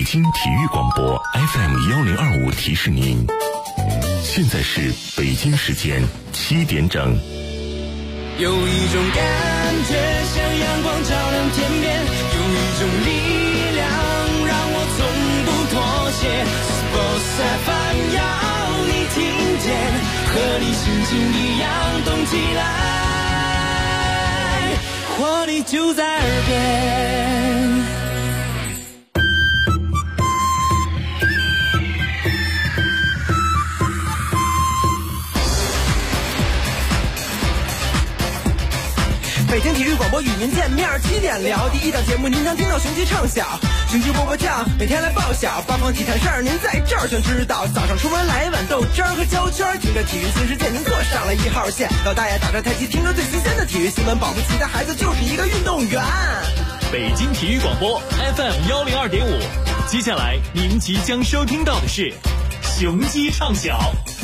北京体育广播 FM1025提示您，现在是北京时间7点整。 有一种感觉像阳光照亮天边，有一种力量让我从不妥协。Sports FM 要你听见，和你心情一样动起来，活力就在耳边。 北京体育广播与您见面，7点聊第一档节目，您将听到雄鸡唱响，雄鸡波波酱，每天来报晓，八方体坛事儿您在这儿全知道。早上出门来一碗豆汁儿和焦圈，听着体育新世界，您坐上了1号线。老大爷打着太极，听着最新鲜的体育新闻，保不齐的孩子就是一个运动员。 北京体育广播 FM102.5，接下来您即将收听到的是雄鸡唱晓。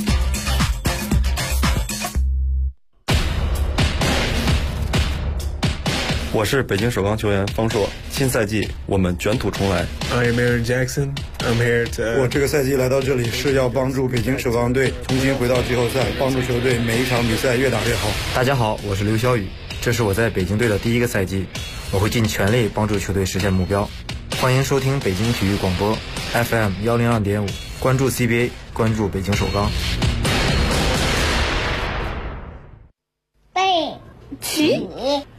我是北京首钢球员方硕，新赛季我们卷土重来。 I'm Aaron Jackson. I'm here to. 我这个赛季来到这里是要帮助北京首钢队重新回到季后赛，帮助球队每一场比赛越打越好。 大家好，我是刘晓宇，这是我在北京队的第一个赛季，我会尽全力帮助球队实现目标。欢迎收听北京体育广播 FM102.5，关注 CBA， 关注北京首钢。 背起。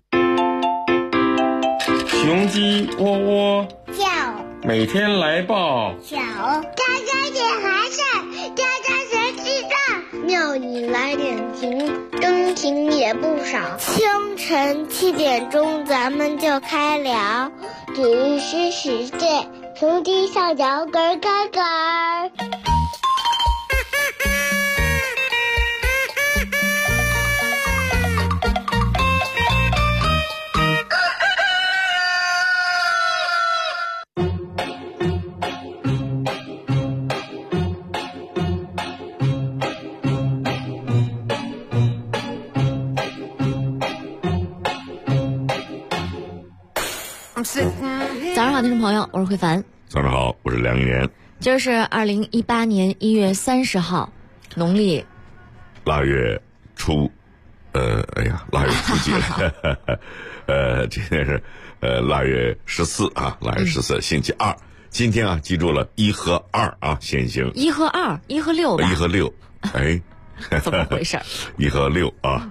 雄鸡窝窝叫， 每天来报小，喳喳点还是喳喳谁知道？妙语来点情，真情也不少。清晨7点钟咱们就开聊，体育新世界，雄鸡上脚咯咯咯。 早上好，听众朋友，我是慧凡。 早上好，我是梁一年。 今儿是2018年1月30号，农历腊月初，腊月初几了？今天是腊月14啊，腊月14，星期二。今天啊，记住了1和2啊，先行。 1和2，1和6吧。 1和6，哎， 怎么回事 ？1和6啊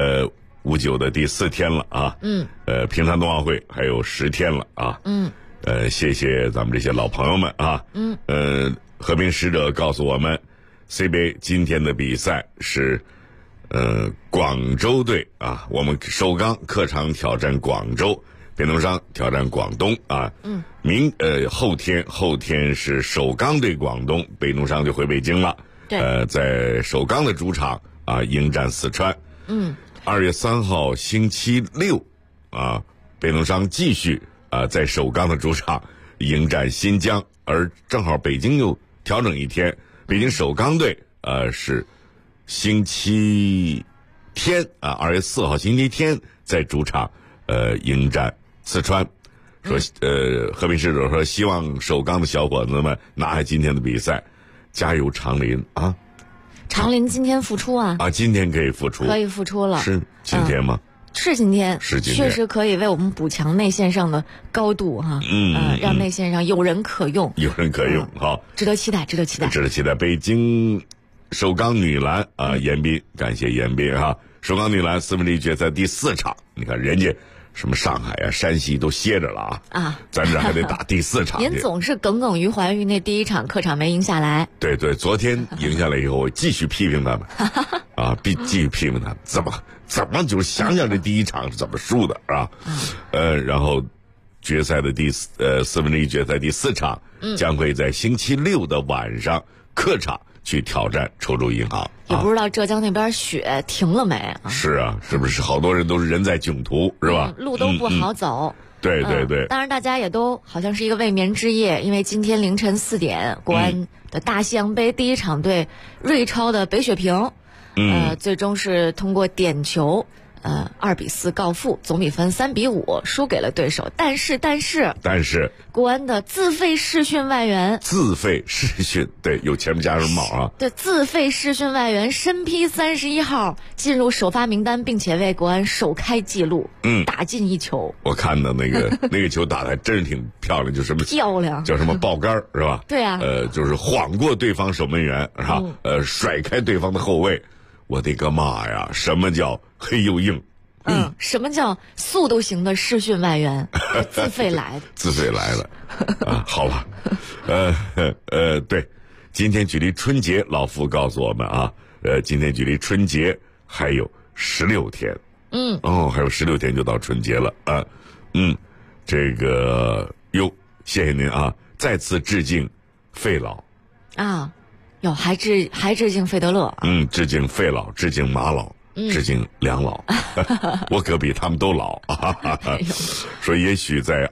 ，59的第4天了啊。平昌冬奥会还有10天了啊。谢谢咱们这些老朋友们啊。和平使者告诉我们 ，CBA 今天的比赛是广州队啊，我们首钢客场挑战广州，北农商挑战广东啊。后天是首钢对广东，北农商就回北京了。 对。 在首钢的主场啊，迎战四川。2月3号星期六啊，北农商继续在首钢的主场迎战新疆，而正好北京又调整一天，北京首钢队是星期天啊，2月4号星期天在主场迎战四川。说和平使者说希望首钢的小伙子们拿下今天的比赛，加油长林啊！ 长林今天复出啊！ 今天可以复出， 可以复出了， 是今天吗？ 是今天， 是今天， 确实可以为我们补强内线上的高度哈。让内线上有人可用， 有人可用，好， 值得期待，值得期待， 值得期待。北京首钢女篮严彬，感谢严彬哈。首钢女篮1/4决赛第4场，你看人家什么上海啊、山西都歇着了啊，咱这还得打第4场。 您总是耿耿于怀于那第1场客场没赢下来。 对对，昨天赢下来以后，我继续批评他们继续批评他们，怎么就是想想这第1场是怎么输的啊？然后决赛的1/4决赛第4场将会在星期六的晚上客场去挑战滁州银行。 也不知道浙江那边雪停了没啊？ 是啊，是不是好多人都是人在囧途是吧？ 路都不好走。 对对对。 当然大家也都好像是一个未眠之夜，因为今天凌晨4点，国安的大西洋杯第1场对瑞超的北雪平，最终是通过点球 2-4告负，总比分3-5输给了对手。但是国安的自费试训外援， 对，有前面加上帽啊。 对，自费试训外援身披31号进入首发名单，并且为国安首开纪录，打进1球。 我看的那个球打的还真是挺漂亮，就什么漂亮， 叫什么爆杆是吧？ 对啊， 就是晃过对方守门员是吧？甩开对方的后卫。我的个妈呀！什么叫黑又硬？ 什么叫速度型的试训外援？自费来的， 啊，好吧，对，今天距离春节，老傅告诉我们啊，今天距离春节还有16天，还有16天就到春节了啊，这个谢谢您啊，再次致敬费老啊。还致敬费德勒， 致敬费老，致敬马老，致敬梁老，我可比他们都老。说也许在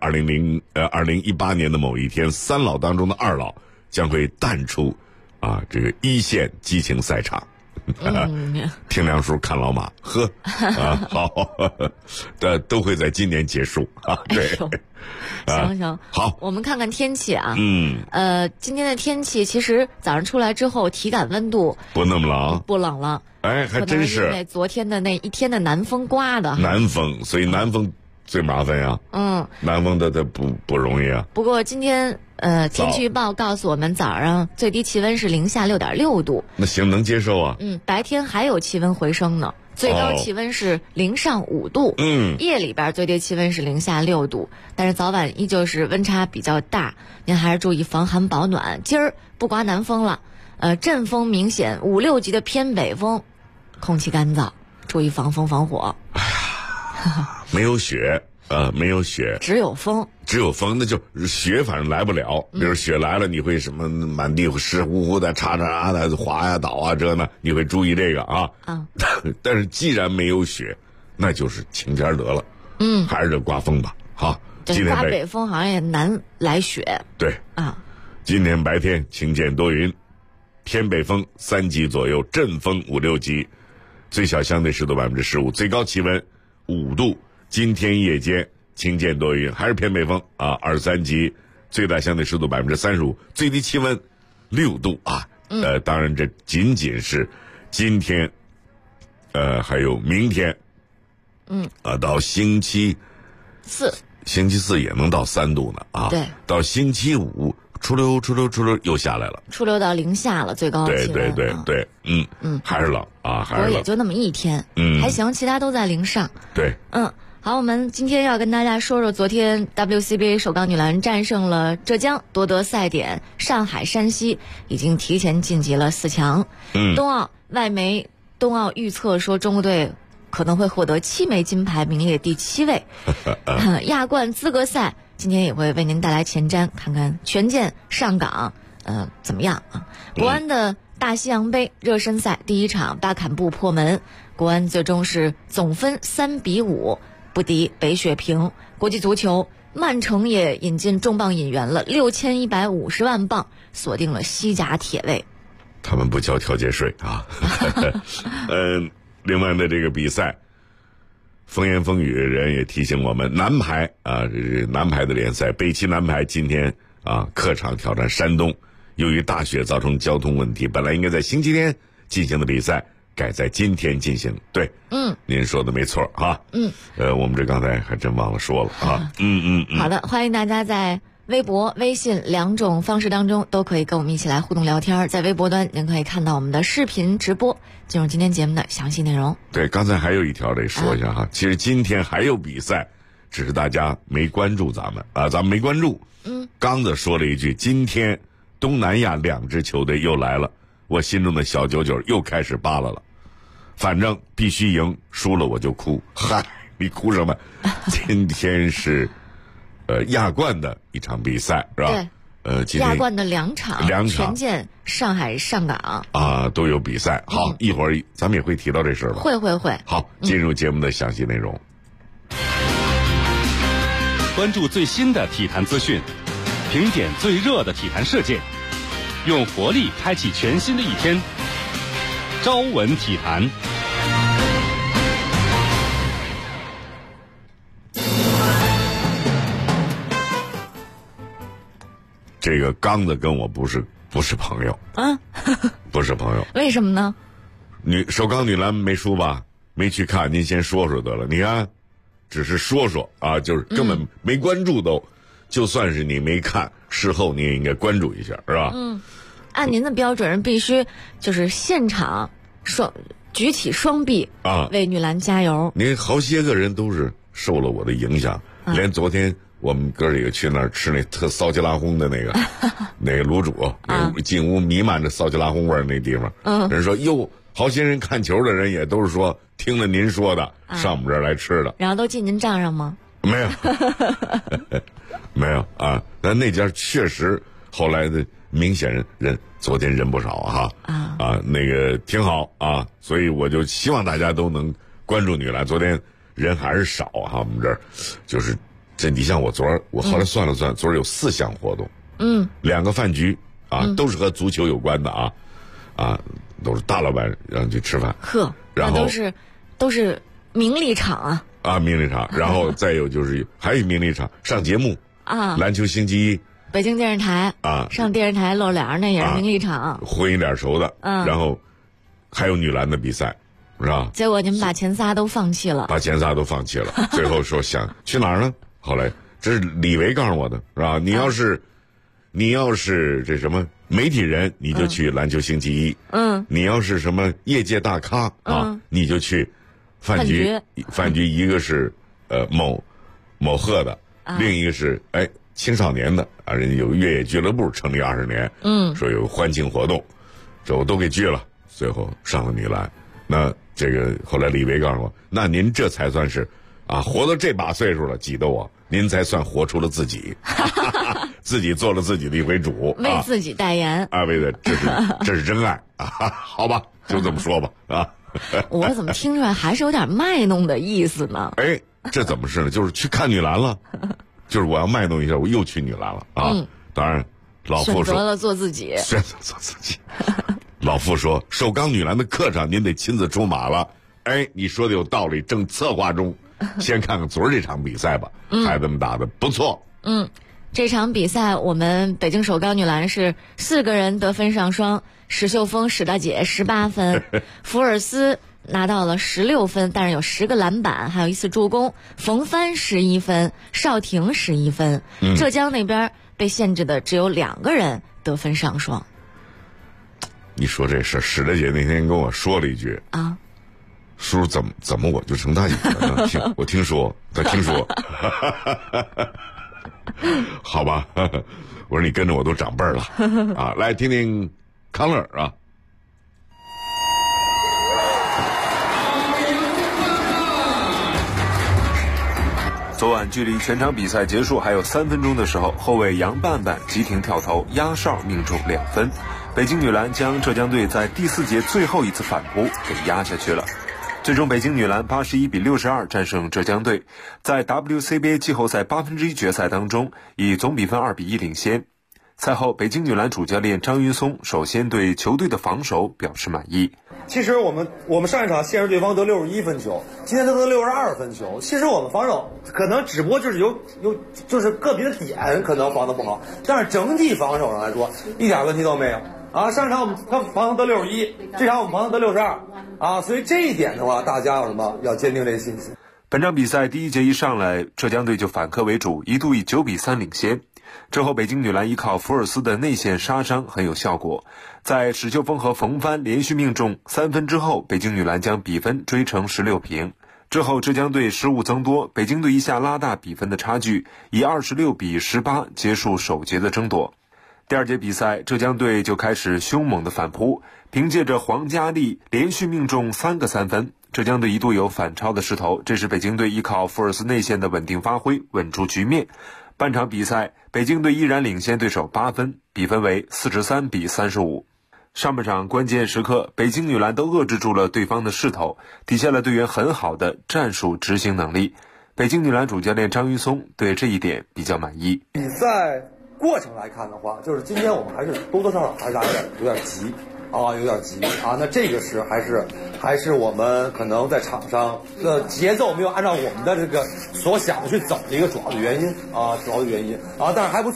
2018年的某一天，3老当中的2老将会淡出这个一线激情赛场。听梁叔看老马，好，都会在今年结束啊。对。 行， 好， 我们看看天气啊。今天的天气其实早上出来之后，体感温度不那么冷， 不冷了。 哎，还真是。 因为昨天的那一天的南风刮的。 南风，所以南风最麻烦呀。南风的不容易啊。 不过今天天气预报告诉我们，早上最低气温是零下6.6度。 那行，能接受啊。 白天还有气温回升呢。最高气温是零上5度，夜里边最低气温是零下6度，但是早晚依旧是温差比较大，您还是注意防寒保暖。今儿不刮南风了，阵风明显，5、6级的偏北风，空气干燥，注意防风防火。 没有雪， 只有风， 那就雪反正来不了。比如雪来了，你会什么满地湿乎乎的、叉的滑呀、倒啊，这呢，你会注意这个啊。但是既然没有雪，那就是晴天得了。还是得刮风吧。好，今天刮北风好像也难来雪。 对啊，今天白天晴间多云，偏北风3级左右，阵风5、6级，最小相对湿度15%，最高气温5度。今天夜间晴间多云，还是偏北风23级，最大相对湿度35%，最低气温6度啊。当然这仅仅是今天，还有明天，到星期四也能到3度呢啊。 对， 到星期5出溜又下来了， 出溜到零下了，最高气温。 对，还是冷啊，还是冷。 不过也就那么一天，还行，其他都在零上。 对， 好，我们今天要跟大家说说昨天 WCBA 首钢女篮战胜了浙江，夺得赛点，上海、山西已经提前晋级了4强。冬奥外媒冬奥预测说中国队可能会获得7枚金牌，名列第7位。亚冠资格赛今天也会为您带来前瞻，看看权健上岗怎么样啊？国安的大西洋杯热身赛第1场巴坎布破门，国安最终是总分3-5不敌北雪平。国际足球，曼城也引进重磅引援了，6150万镑，锁定了西甲铁卫。 他们不交调节税啊。另外的这个比赛，风言风语人也提醒我们，男排的联赛，北汽男排今天客场挑战山东，由于大雪造成交通问题，本来应该在星期天进行的比赛改在今天进行。对，您说的没错啊。我们这刚才还真忘了说了啊。 好的，欢迎大家在微博、微信2种方式当中都可以跟我们一起来互动聊天。在微博端您可以看到我们的视频直播，进入今天节目的详细内容。 对，刚才还有一条得说一下哈，其实今天还有比赛，只是大家没关注咱们没关注。刚子说了一句，今天东南亚2支球队又来了，我心中的小九九又开始扒拉了。反正必须赢，输了我就哭。嗨，你哭什么？今天是亚冠的一场比赛是吧？ 对， 今天亚冠的2场，权健、上海上港都有比赛。好，一会儿咱们也会提到这事儿吧？ 会。 好，进入节目的详细内容。 关注最新的体坛资讯，评点最热的体坛事件，用活力开启全新的一天。朝闻体坛。 这个刚子跟我不是朋友啊， 不是朋友。 为什么呢？ 首钢女篮没输吧？没去看，您先说说得了。你看，只是说说啊，就是根本没关注都。就算是你没看，事后你也应该关注一下，是吧？ 按您的标准，必须就是现场举起双臂啊， 为女篮加油。 您好些个人都是受了我的影响，连昨天我们哥几个去那儿吃那特骚气拉轰的那个那个卤煮，进屋弥漫着骚气拉轰味儿那地方，人说哟，好些人看球的人也都是说听了您说的，上我们这儿来吃的， 然后都进您账上吗？ 没有。没有啊，但那家确实后来的明显人昨天人不少啊，那个挺好啊，所以我就希望大家都能关注女篮。昨天人还是少哈，我们这儿就是这，你像我后来算了算，昨儿有4项活动，2个饭局啊，都是和足球有关的啊，都是大老板让去吃饭，然后都是名利场啊， 名利场，然后再有就是还有名利场上节目。篮球星期一， 北京电视台上电视台露脸，那也是名利场， 混一点熟的，然后还有女篮的比赛，是吧？ 结果你们把前仨都放弃了， 最后说想去哪儿呢？后来这是李维告诉我的，是吧？你要是这什么媒体人，你就去篮球星期一，你要是什么业界大咖你就去饭局，一个是某鹤的。另一个是青少年的人家有越野俱乐部成立20年，说有欢庆活动，这我都给拒了，最后上了女篮。那这个后来李维告诉我，那您这才算是活到这把岁数了，挤得我，您才算活出了自己，自己做了自己的一回主， 为自己代言为的这是真爱好吧，就这么说吧我怎么听出来还是有点卖弄的意思呢？ 这怎么是呢？就是去看女篮了，就是我要卖弄一下，我又去女篮了当然，老傅说选择了做自己， 老傅说，首钢女篮的客场您得亲自出马了。你说的有道理，正策划中。先看看昨儿这场比赛吧，孩子们打得不错。 这场比赛我们北京首钢女篮是4个人得分上双，史秀峰史大姐18分，福尔斯拿到了16分，但是有10个篮板，还有1次助攻。冯帆11分，邵婷11分。浙江那边被限制的只有2个人得分上双。 你说这事，史大姐那天跟我说了一句叔怎么我就成大姐了呢？我听说，他听说，好吧，我说你跟着我都长辈了来听听康乐昨晚距离全场比赛结束还有3分钟的时候，后卫杨半半急停跳投压哨命中2分，北京女篮将浙江队在第4节最后一次反扑给压下去了。最终北京女篮81-62战胜浙江队，在 WCBA 季后赛1/8决赛当中以总比分2-1领先。赛后北京女篮主教练张云松首先对球队的防守表示满意。 其实我们上一场限制对方得61分球，今天他得62分球。其实我们防守可能只不过就是有就是个别的点可能防得不好，但是整体防守上来说一点问题都没有上一场我们他防得61，这场我们防得62所以这一点的话，大家要坚定这个信心。 本场比赛第1节一上来，浙江队就反客为主，一度以9-3领先。之后北京女篮依靠福尔斯的内线杀伤很有效果，在史秀峰和冯帆连续命中3分之后，北京女篮将比分追成16平。之后浙江队失误增多，北京队一下拉大比分的差距，以26-18结束首节的争夺。第2节比赛，浙江队就开始凶猛的反扑，凭借着黄佳丽连续命中3个3分，浙江队一度有反超的势头，这时北京队依靠福尔斯内线的稳定发挥稳住局面。半场比赛，北京队依然领先对手8分，比分为43-35。上半场关键时刻，北京女篮都遏制住了对方的势头，体现了队员很好的战术执行能力。北京女篮主教练张云松对这一点比较满意。 比赛过程来看的话，就是今天我们还是多多少少还是有点急那这个是还是我们可能在场上的节奏没有按照我们的这个所想的去走的一个主要的原因但是还不错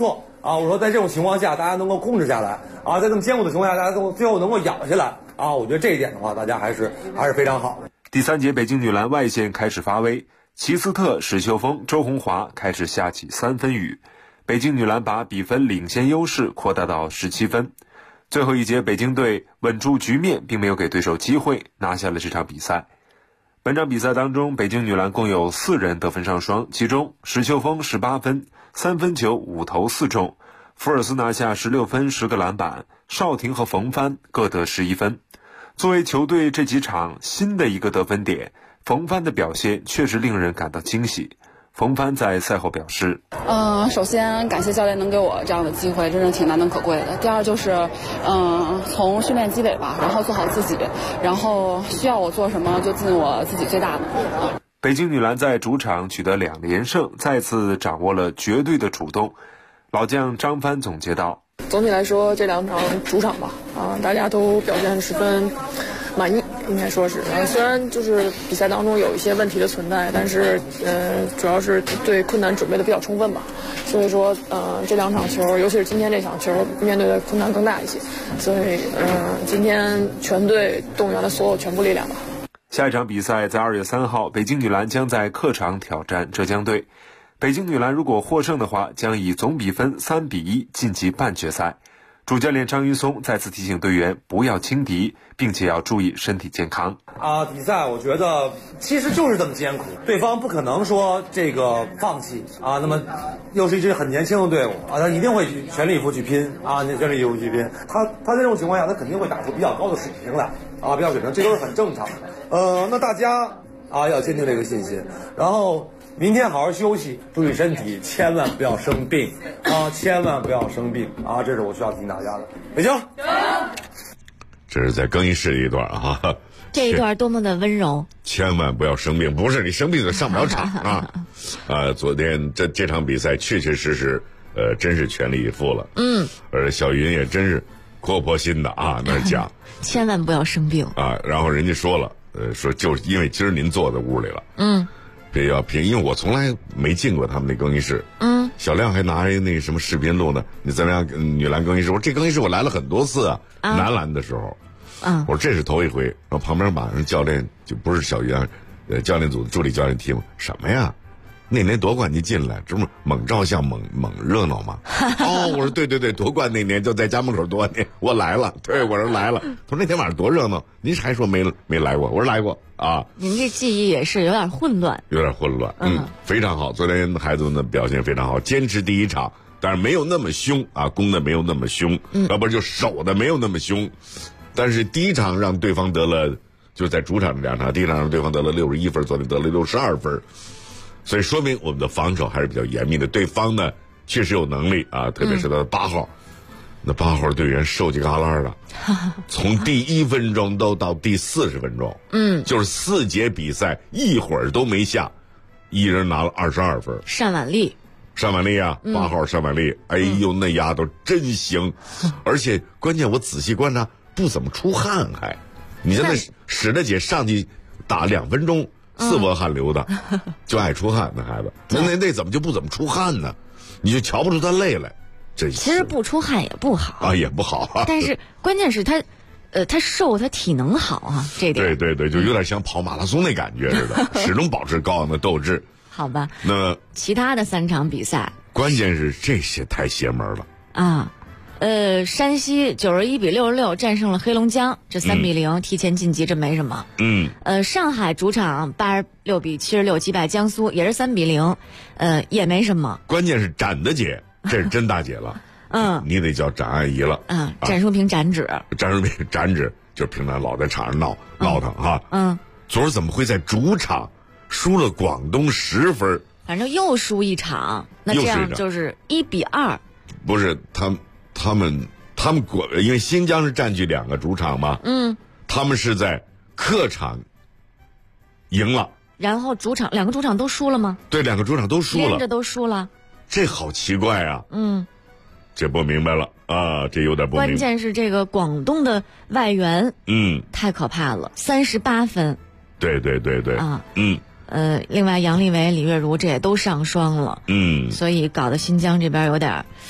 啊，我说在这种情况下，大家能够控制下来啊，在这么艰苦的情况下，大家最后能够咬下来啊，我觉得这一点的话，大家还是非常好的。 第3节，北京女篮外线开始发威，齐斯特、史秀峰、周红华开始下起3分雨，北京女篮把比分领先优势扩大到17分。最后一节，北京队稳住局面，并没有给对手机会，拿下了这场比赛。本场比赛当中，北京女篮共有4人得分上双，其中史秀峰18分，3分球5投4中，福尔斯拿下16分10个篮板，邵婷和冯帆各得11分。作为球队这几场新的一个得分点，冯帆的表现确实令人感到惊喜。冯帆在赛后表示， 首先感谢教练能给我这样的机会，真是挺难能可贵的。第二就是，从训练积累吧，然后做好自己，然后需要我做什么就尽我自己最大的。 北京女篮在主场取得2连胜，再次掌握了绝对的主动。老将张帆总结道： 总体来说，这2场主场吧，大家都表现十分满意，应该说是。虽然就是比赛当中有一些问题的存在，但是主要是对困难准备的比较充分吧。所以说这2场球，尤其是今天这场球，面对的困难更大一些。所以今天全队动员了所有全部力量吧。 下一场比赛在2月3号，北京女篮将在客场挑战浙江队。北京女篮如果获胜的话，将以总比分3-1晋级半决赛。主教练张云松再次提醒队员不要轻敌，并且要注意身体健康。 比赛我觉得其实就是这么艰苦，对方不可能说这个放弃啊。那么又是一支很年轻的队伍啊，他一定会全力以赴去拼啊，全力以赴去拼。他在这种情况下，他肯定会打出比较高的水平来啊，比较水平，这都是很正常的。那大家要坚定这个信心，然后明天好好休息，注意身体，千万不要生病啊！千万不要生病啊！这是我需要提醒大家的。北京， 这是在更衣室的一段啊， 这一段多么的温柔。 千万不要生病，不是你生病就上不了场啊！昨天这场比赛确确实实，真是全力以赴了。而小云也真是活泼心的啊，那讲千万不要生病啊！然后人家说了，说就是因为今儿您坐在屋里了，别要拼，因为我从来没进过他们那更衣室。小亮还拿一那什么视频录呢，你怎么样？女篮更衣室，我说这更衣室我来了很多次啊，男篮的时候，我说这是头一回。然后旁边马上教练就不是小云，教练组的助理教练提问什么呀？那年夺冠你进来，这不猛照相猛热闹吗？我说对，夺冠那年就在家门口夺冠，我来了。对，我说来了。他说那天晚上多热闹，您还说没来过？我说来过啊。 您这记忆也是有点混乱， 非常好。昨天孩子们的表现非常好，坚持第一场，但是没有那么凶啊，攻的没有那么凶，要不就守的没有那么凶。但是第一场让对方得了，就是在主场这2场，第一场让对方得了61分，昨天得了62分。所以说明我们的防守还是比较严密的，对方呢确实有能力啊，特别是他的8号，那8号队员瘦几旮旯的，从第1分钟都到第40分钟，就是4节比赛一会儿都没下，一人拿了22分。 单婉丽啊，8号单婉丽，哎呦那丫头真行，而且关键我仔细观察不怎么出汗，还你现在使得姐上去打2分钟。4波汗流的，就爱出汗，那孩子，那怎么就不怎么出汗呢？你就瞧不出他累来。这其实不出汗也不好也不好啊。 但是关键是他瘦，他体能好啊，这点。 对，就有点像跑马拉松那感觉似的，始终保持高昂的斗志。 好吧。 那其他的3场比赛， 关键是这些太邪门了啊。山西91-66战胜了黑龙江，这3-0提前晋级，这没什么。上海主场86-76击败江苏，也是3-0，也没什么。 关键是展的姐，这是真大姐了。你得叫展阿姨了。 展淑萍展指， 就是平常老在场上闹腾哈。昨儿怎么会在主场输了广东10分？ 反正又输一场，那这样就是1-2。 不是他们因为新疆是占据2个主场嘛，他们是在客场赢了， 然后2个主场都输了吗？ 对，2个主场都输了， 连着都输了， 这好奇怪啊！这不明白了啊，这有点不明白。 关键是这个广东的外援，太可怕了，38分。 对啊，另外杨丽维、李月如这也都上双了，所以搞得新疆这边有点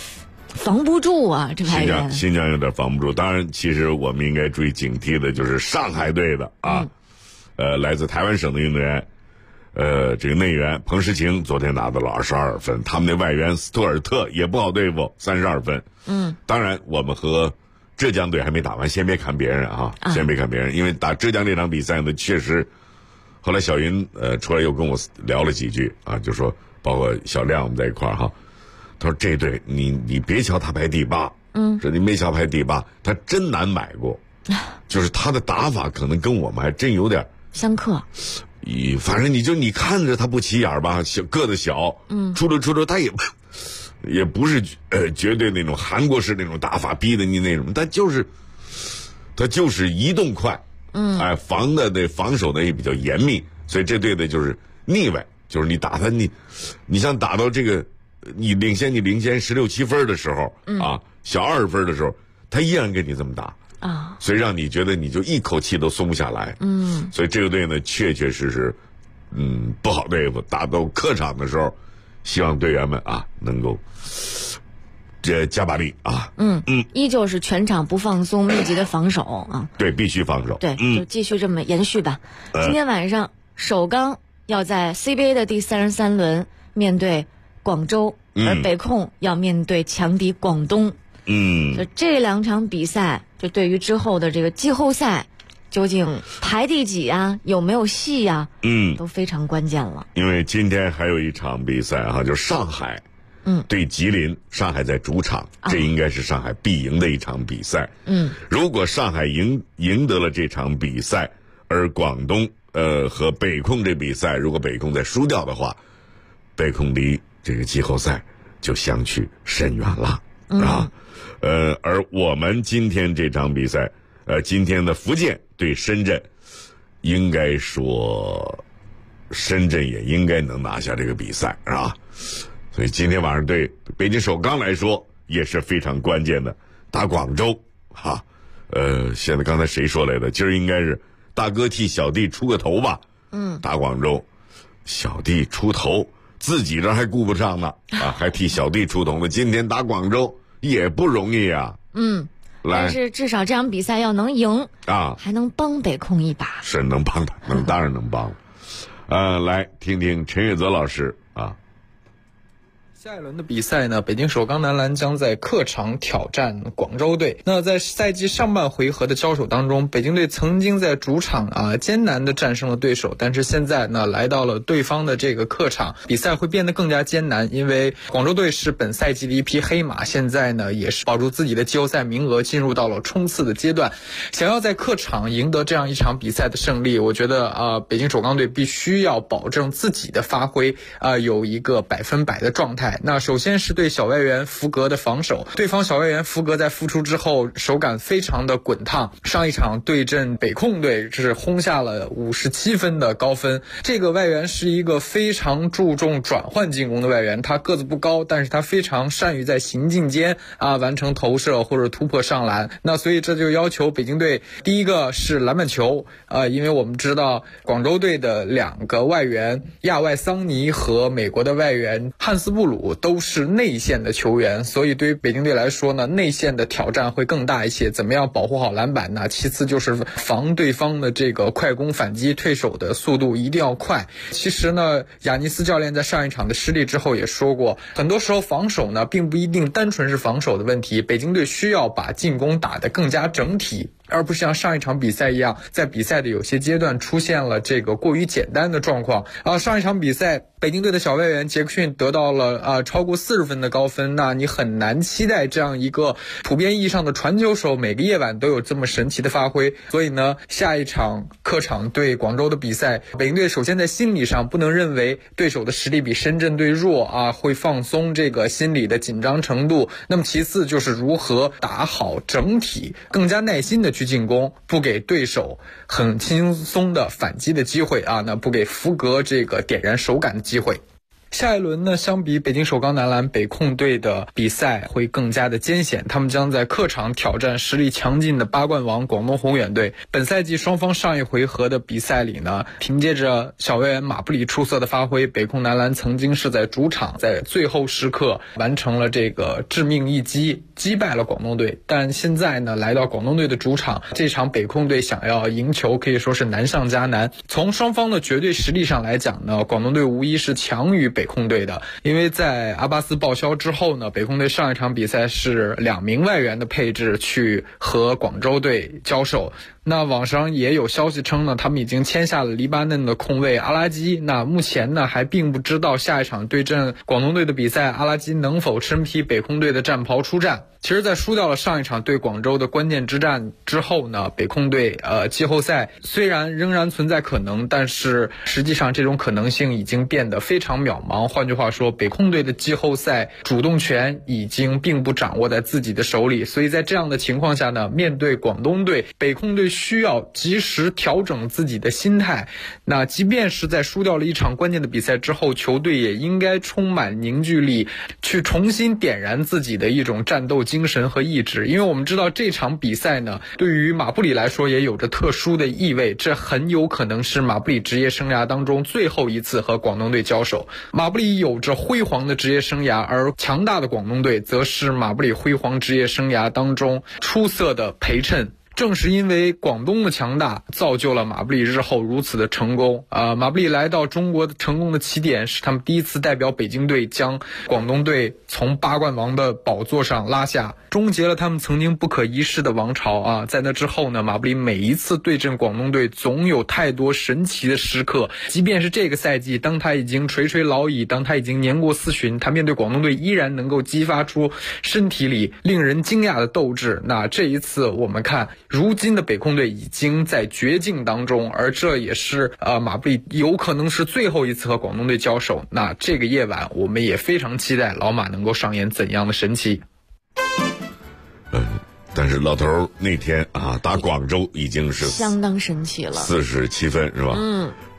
防不住啊，这外援。 新疆有点防不住。当然，其实我们应该注意警惕的就是上海队的啊，来自台湾省的运动员，这个内援彭诗晴昨天拿到了22分，他们的外援斯图尔特也不好对付，32分。当然我们和浙江队还没打完，先别看别人啊，先别看别人，因为打浙江这场比赛呢，确实，后来小云出来又跟我聊了几句啊，就说包括小亮我们在一块儿哈，他说这队你别瞧他排第8，说你没瞧排第8，他真难买过，就是他的打法可能跟我们还真有点相克。 反正你看着他不起眼吧，个子小，出溜他也不是绝对那种韩国式那种打法逼的你那种，他就是移动快，防守的也比较严密，所以这队的就是腻歪，就是你打他你像打到这个你领先16、17分的时候啊，小20分的时候，他依然跟你这么打啊，所以让你觉得你就一口气都松不下来。所以这个队呢，确实不好对付。打到客场的时候，希望队员们啊能够加把力啊。 依旧是全场不放松，密集的防守啊。 对，必须防守。 对，就继续这么延续吧。今天晚上首钢要在 CBA 的第33轮面对广州，而北控要面对强敌广东。就这2场比赛，就对于之后的这个季后赛，究竟排第几啊，有没有戏啊，都非常关键了。 因为今天还有一场比赛哈，就是上海，对吉林，上海在主场，这应该是上海必赢的一场比赛。如果上海赢得了这场比赛，而广东和北控这比赛，如果北控再输掉的话，北控离这个季后赛就相去甚远了啊。而我们今天这场比赛，今天的福建对深圳，应该说深圳也应该能拿下这个比赛啊。所以今天晚上对北京首钢来说也是非常关键的，打广州哈。现在刚才谁说来的？今儿应该是大哥替小弟出个头吧。打广州，小弟出头，自己这还顾不上呢啊，还替小弟出头呢。今天打广州也不容易啊。 但是至少这场比赛要能赢啊， 还能帮北控一把。 是能帮他，当然能帮。来听听陈月泽老师啊。 下一轮的比赛呢，北京首钢男篮将在客场挑战广州队。那在赛季上半回合的交手当中，北京队曾经在主场艰难的战胜了对手，但是现在呢来到了对方的这个客场，比赛会变得更加艰难，因为广州队是本赛季的一匹黑马，现在呢也是保住自己的季后赛名额，进入到了冲刺的阶段。想要在客场赢得这样一场比赛的胜利，我觉得北京首钢队必须要保证自己的发挥有一个100%的状态。那首先是对小外援福格的防守，对方小外援福格在复出之后手感非常的滚烫，上一场对阵北控队是轰下了57分的高分。这个外援是一个非常注重转换进攻的外援，他个子不高，但是他非常善于在行进间完成投射或者突破上篮。那所以这就要求北京队第一个是篮板球因为我们知道广州队的2个外援亚外桑尼和美国的外援汉斯布鲁都是内线的球员，所以对于北京队来说呢，内线的挑战会更大一些。怎么样保护好篮板呢？其次就是防对方的这个快攻反击，退守的速度一定要快。其实呢，亚尼斯教练在上一场的失利之后也说过，很多时候防守呢并不一定单纯是防守的问题，北京队需要把进攻打得更加整体，而不是像上一场比赛一样，在比赛的有些阶段出现了这个过于简单的状况上一场比赛北京队的小外援杰克逊得到了超过40分的高分，那你很难期待这样一个普遍意义上的传球手每个夜晚都有这么神奇的发挥。所以呢，下一场客场对广州的比赛，北京队首先在心理上不能认为对手的实力比深圳队弱会放松这个心理的紧张程度。那么其次就是如何打好整体，更加耐心的去进攻，不给对手很轻松的反击的机会那不给福格这个点燃手感的机会。 下一轮呢，相比北京首钢男篮，北控队的比赛会更加的艰险，他们将在客场挑战实力强劲的八冠王广东宏远队。本赛季双方上一回合的比赛里呢，凭借着小外援马布里出色的发挥，北控男篮曾经是在主场在最后时刻完成了这个致命一击，击败了广东队。但现在呢，来到广东队的主场，这场北控队想要赢球可以说是难上加难。从双方的绝对实力上来讲呢，广东队无疑是强于北控队的，因为在阿巴斯报销之后呢，北控队上一场比赛是2名外援的配置去和广州队交手。那网上也有消息称呢，他们已经签下了黎巴嫩的控卫阿拉基。那目前呢，还并不知道下一场对阵广东队的比赛，阿拉基能否身披北控队的战袍出战。其实在输掉了上一场对广州的关键之战之后呢，北控队季后赛虽然仍然存在可能，但是实际上这种可能性已经变得非常渺茫。换句话说，北控队的季后赛主动权已经并不掌握在自己的手里。所以在这样的情况下呢，面对广东队，北控队需要及时调整自己的心态。那即便是在输掉了一场关键的比赛之后，球队也应该充满凝聚力，去重新点燃自己的一种战斗精神和意志。因为我们知道这场比赛呢，对于马布里来说也有着特殊的意味，这很有可能是马布里职业生涯当中最后一次和广东队交手。马布里有着辉煌的职业生涯，而强大的广东队则是马布里辉煌职业生涯当中出色的陪衬。正是因为广东的强大，造就了马布里日后如此的成功。马布里来到中国的成功的起点是他们第一次代表北京队将广东队从八冠王的宝座上拉下，终结了他们曾经不可一世的王朝啊！在那之后呢，马布里每一次对阵广东队总有太多神奇的时刻。即便是这个赛季，当他已经垂垂老矣，当他已经年过四旬，他面对广东队依然能够激发出身体里令人惊讶的斗志。那这一次我们看，如今的北控队已经在绝境当中，而这也是马布里有可能是最后一次和广东队交手。那这个夜晚我们也非常期待老马能够上演怎样的神奇。 但是老头那天打广州已经是相当神奇了 ，47分是吧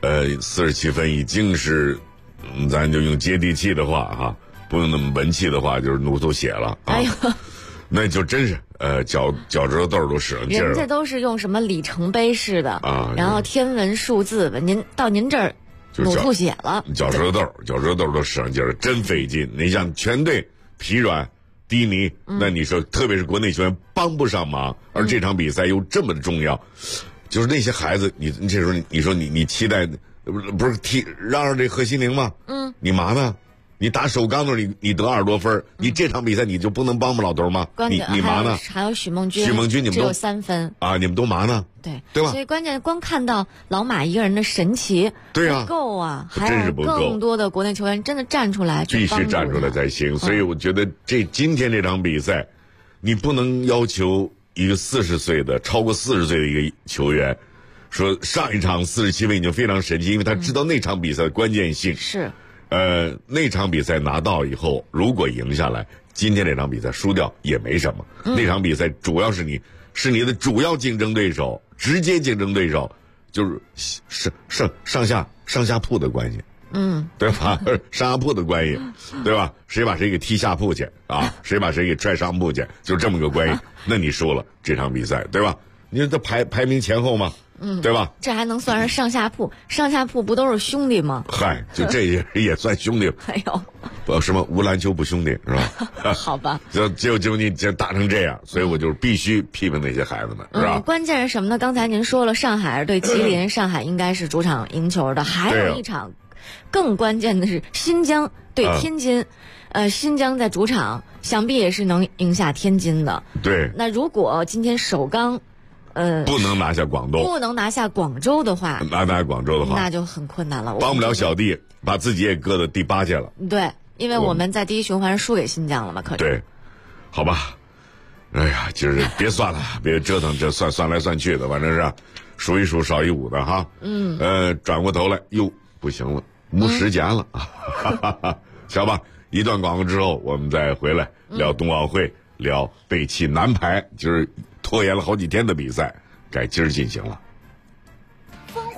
？47分已经是咱就用接地气的话不用那么文气的话，就是怒吐血了哎呦， 那就真是脚趾头豆都使上劲儿了。 人家都是用什么里程碑式的然后天文数字，您这儿怒吐血了， 脚趾头豆都使上劲儿了，真费劲。你像全队疲软低迷，那你说特别是国内球员帮不上忙，而这场比赛又这么的重要，就是那些孩子，你这时候你说你期待不是让这贺新宁吗？你嘛呢？你打首钢的时候你得20多分，你这场比赛你就不能帮帮老头吗？你嘛呢？ 还有许梦君你们只有3分你们都嘛呢？对吧？ 所以关键光看到老马一个人的神奇， 对不够啊， 还有更多的国内球员真的站出来， 必须站出来才行。所以我觉得今天这场比赛，你不能要求一个40岁的超过40岁的一个球员，说上一场47分已经非常神奇，因为他知道那场比赛的关键性是。 那场比赛拿到以后，如果赢下来，今天这场比赛输掉也没什么。那场比赛主要是你的主要竞争对手，直接竞争对手，就是上下铺的关系，对吧？上下铺的关系，对吧？谁把谁给踢下铺去谁把谁给踹上铺去，就这么个关系。那你输了这场比赛，对吧？你说这排名前后吗？对吧？ 这还能算是上下铺？上下铺不都是兄弟吗？ 嗨，就这也算兄弟。 哎呦， 什么无篮球不兄弟是吧？ 好吧， 就你打成这样，所以我就必须批评那些孩子们，是吧？ 关键是什么呢？刚才您说了，上海对麒麟，上海应该是主场赢球的，还有一场更关键的是新疆对天津。新疆在主场想必也是能赢下天津的。 对。 那如果今天首钢不能拿下广东， 不能拿下广州的话， 拿下广州的话， 那就很困难了。 帮不了小弟，把自己也搁到第8届了。 对，因为我们在第一循环输给新疆了嘛，可是。 对，好吧。哎呀，就是别算了，别折腾这算来算去的，反正是数一数少一5的哈。转过头来，哟，不行了，没时间了行吧。一段广告之后，我们再回来聊冬奥会，聊北汽男排，就是拖延了好几天的比赛，该今儿进行了。 风华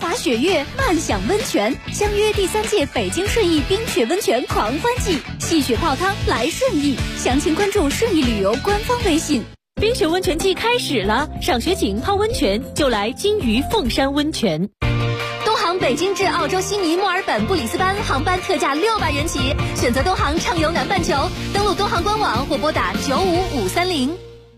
滑雪月，慢享温泉，相约第3届北京顺义冰雪温泉狂欢季，戏雪泡汤来顺义，详情关注顺义旅游官方微信。 冰雪温泉季开始了，赏雪景泡温泉就来金鱼凤山温泉。 东航北京至澳洲悉尼、墨尔本、布里斯班航班特价600元起，选择东航畅游南半球，登录东航官网或拨打95530。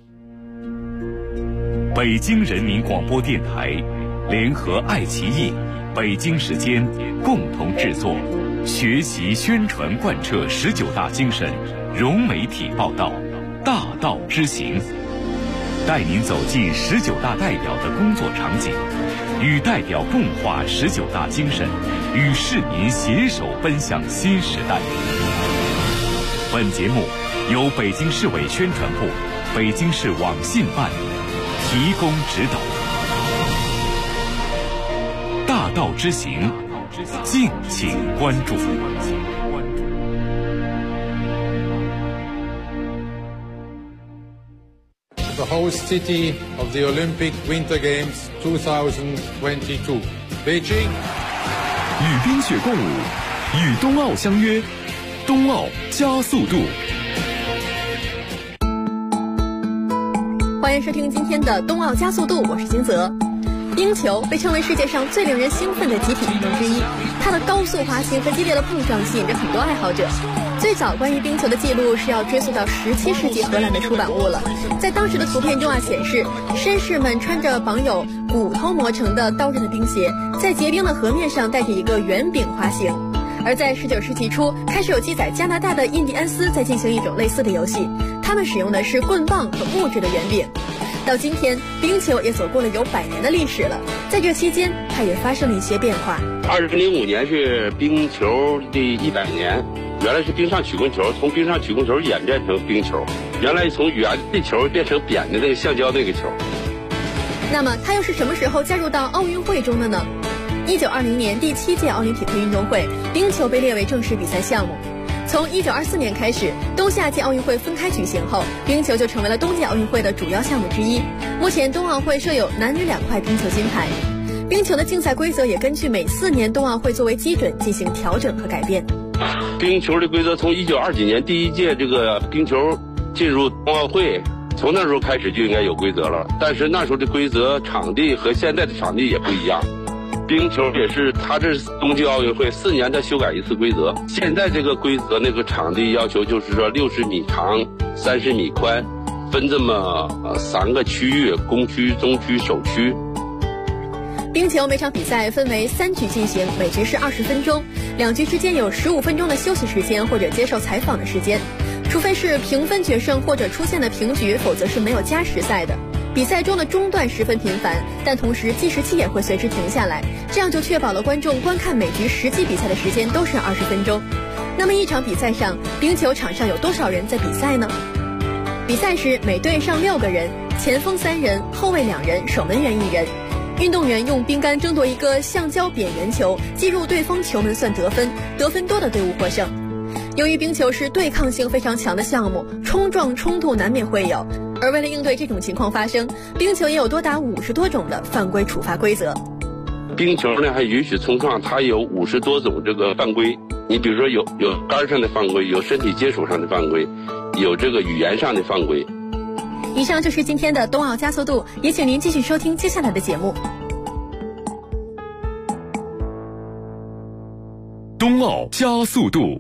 北京人民广播电台联合爱奇艺、北京时间共同制作，学习宣传贯彻19大精神，融媒体报道，大道之行，带您走进19大代表的工作场景，与代表共话19大精神，与市民携手奔向新时代。本节目由北京市委宣传部、北京市网信办提供指导。大道之行，敬请关注。 The host city of the Olympic Winter Games 2022, Beijing. 与冰雪共舞，与冬奥相约，冬奥加速度。 欢迎收听今天的冬奥加速度，我是金泽。冰球被称为世界上最令人兴奋的集体运动之一，它的高速滑行和激烈的碰撞吸引着很多爱好者。最早关于冰球的记录是要追溯到17世纪荷兰的出版物了。在当时的图片中显示绅士们穿着绑有骨头磨成的刀刃的冰鞋，在结冰的河面上带着一个圆饼滑行。而在19世纪初，开始有记载加拿大的印第安斯在进行一种类似的游戏，他们使用的是棍棒和木质的圆饼。到今天，冰球也走过了有100年的历史了。在这期间，它也发生了一些变化。 2005年是冰球的100年，原来是冰上曲棍球，从冰上曲棍球演变成冰球，原来从圆的球变成扁的那个橡胶那个球。 那么，它又是什么时候加入到奥运会中的呢？1920年第7届奥林匹克运动会，冰球被列为正式比赛项目。从1924年开始，冬夏季奥运会分开举行后，冰球就成为了冬季奥运会的主要项目之一。目前冬奥会设有男女2块冰球金牌。冰球的竞赛规则也根据每4年冬奥会作为基准进行调整和改变。 冰球的规则从1920几年第1届这个冰球进入冬奥会，从那时候开始就应该有规则了。但是那时候的规则场地和现在的场地也不一样。冰球也是，它这是冬季奥运会4年它修改1次规则。现在这个规则那个场地要求就是说60米长，30米宽，分这么3个区域：攻区、中区、首区。 冰球每场比赛分为3局进行，每局是20分钟，2局之间有15分钟的休息时间或者接受采访的时间。除非是平分决胜或者出现了平局，否则是没有加时赛的。比赛中的中断十分频繁，但同时计时器也会随之停下来，这样就确保了观众观看每局实际比赛的时间都是20分钟。那么一场比赛上，冰球场上有多少人在比赛呢？比赛时每队上6个人，前锋3人，后卫2人，守门员1人。运动员用冰杆争夺一个橡胶扁圆球，击入对方球门算得分，得分多的队伍获胜。由于冰球是对抗性非常强的项目，冲撞冲突难免会有，而为了应对这种情况发生，冰球也有多达50多种的犯规处罚规则。 冰球呢还允许冲撞，它有50多种这个犯规。你比如说有杆上的犯规，有身体接触上的犯规，有这个语言上的犯规。 以上就是今天的冬奥加速度，也请您继续收听接下来的节目。 冬奥加速度。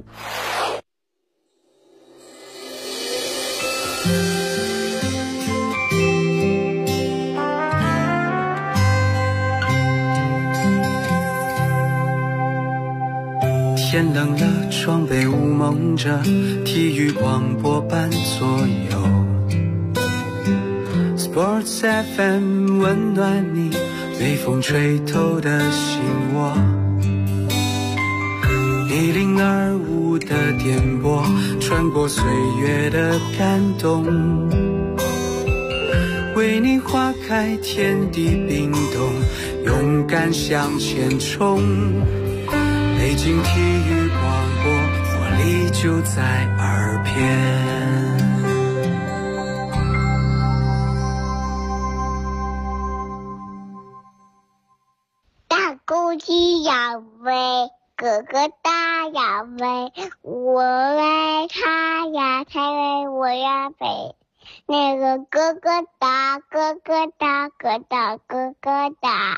天冷了，窗被雾蒙着，体育广播伴左右。Sports FM 温暖你，被风吹透的心窝。1025的电波，穿过岁月的感动，为你划开天地冰冻，勇敢向前冲。北京体育广播，活力就在耳边。 大姑哥哥大呀飞，我为他呀才为我呀飞。那个哥哥大，哥哥大，哥大哥哥大。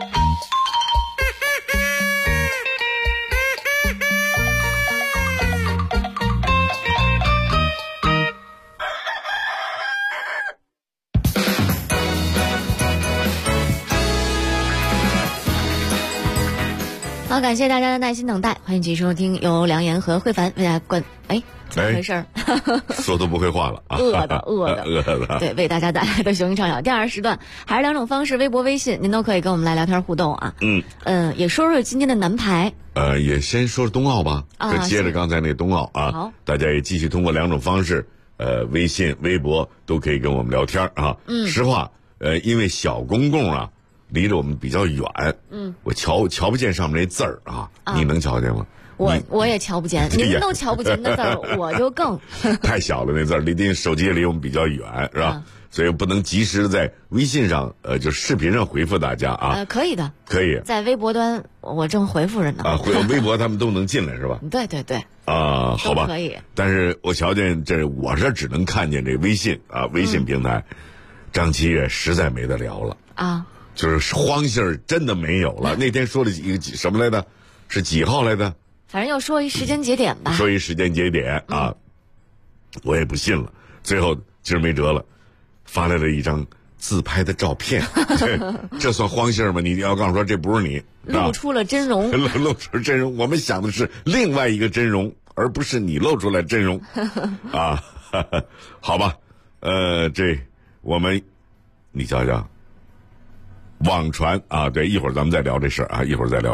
好，感谢大家的耐心等待，欢迎继续收听由梁岩和慧凡为大家怎么回事？ 说都不会话了啊！ 饿的。对，为大家带来的雄鹰畅晓第二时段，还是两种方式，微博、微信，您都可以跟我们来聊天互动啊。也说说今天的男排。 也先说说冬奥吧。就接着刚才那冬奥啊， 好， 大家也继续通过两种方式，微信、微博都可以跟我们聊天啊。实话，因为小公共啊离着我们比较远，我瞧不见上面那字儿啊，你能瞧见吗？ 我也瞧不见，您都瞧不见那字儿，我就更太小了，那字儿离手机离我们比较远，是吧？所以不能及时在微信上就视频上回复大家啊。 可以的， 可以在微博端我正回复着呢啊，微博他们都能进来是吧？ 对啊，好吧， 可以。 但是我瞧见我这只能看见这微信啊，微信平台，张启岳实在没得聊了啊， 就是荒信儿真的没有了。那天说了一个什么来着？是几号来的？ 反正又说一时间节点吧。 说一时间节点啊，我也不信了。最后今儿没辙了，发来了一张自拍的照片，这算荒信儿吗？你要告诉说这不是你， 露出了真容， 露出真容。我们想的是另外一个真容，而不是你露出来真容啊。好吧，这我们你瞧瞧。网传啊，对，一会儿咱们再聊这事儿啊，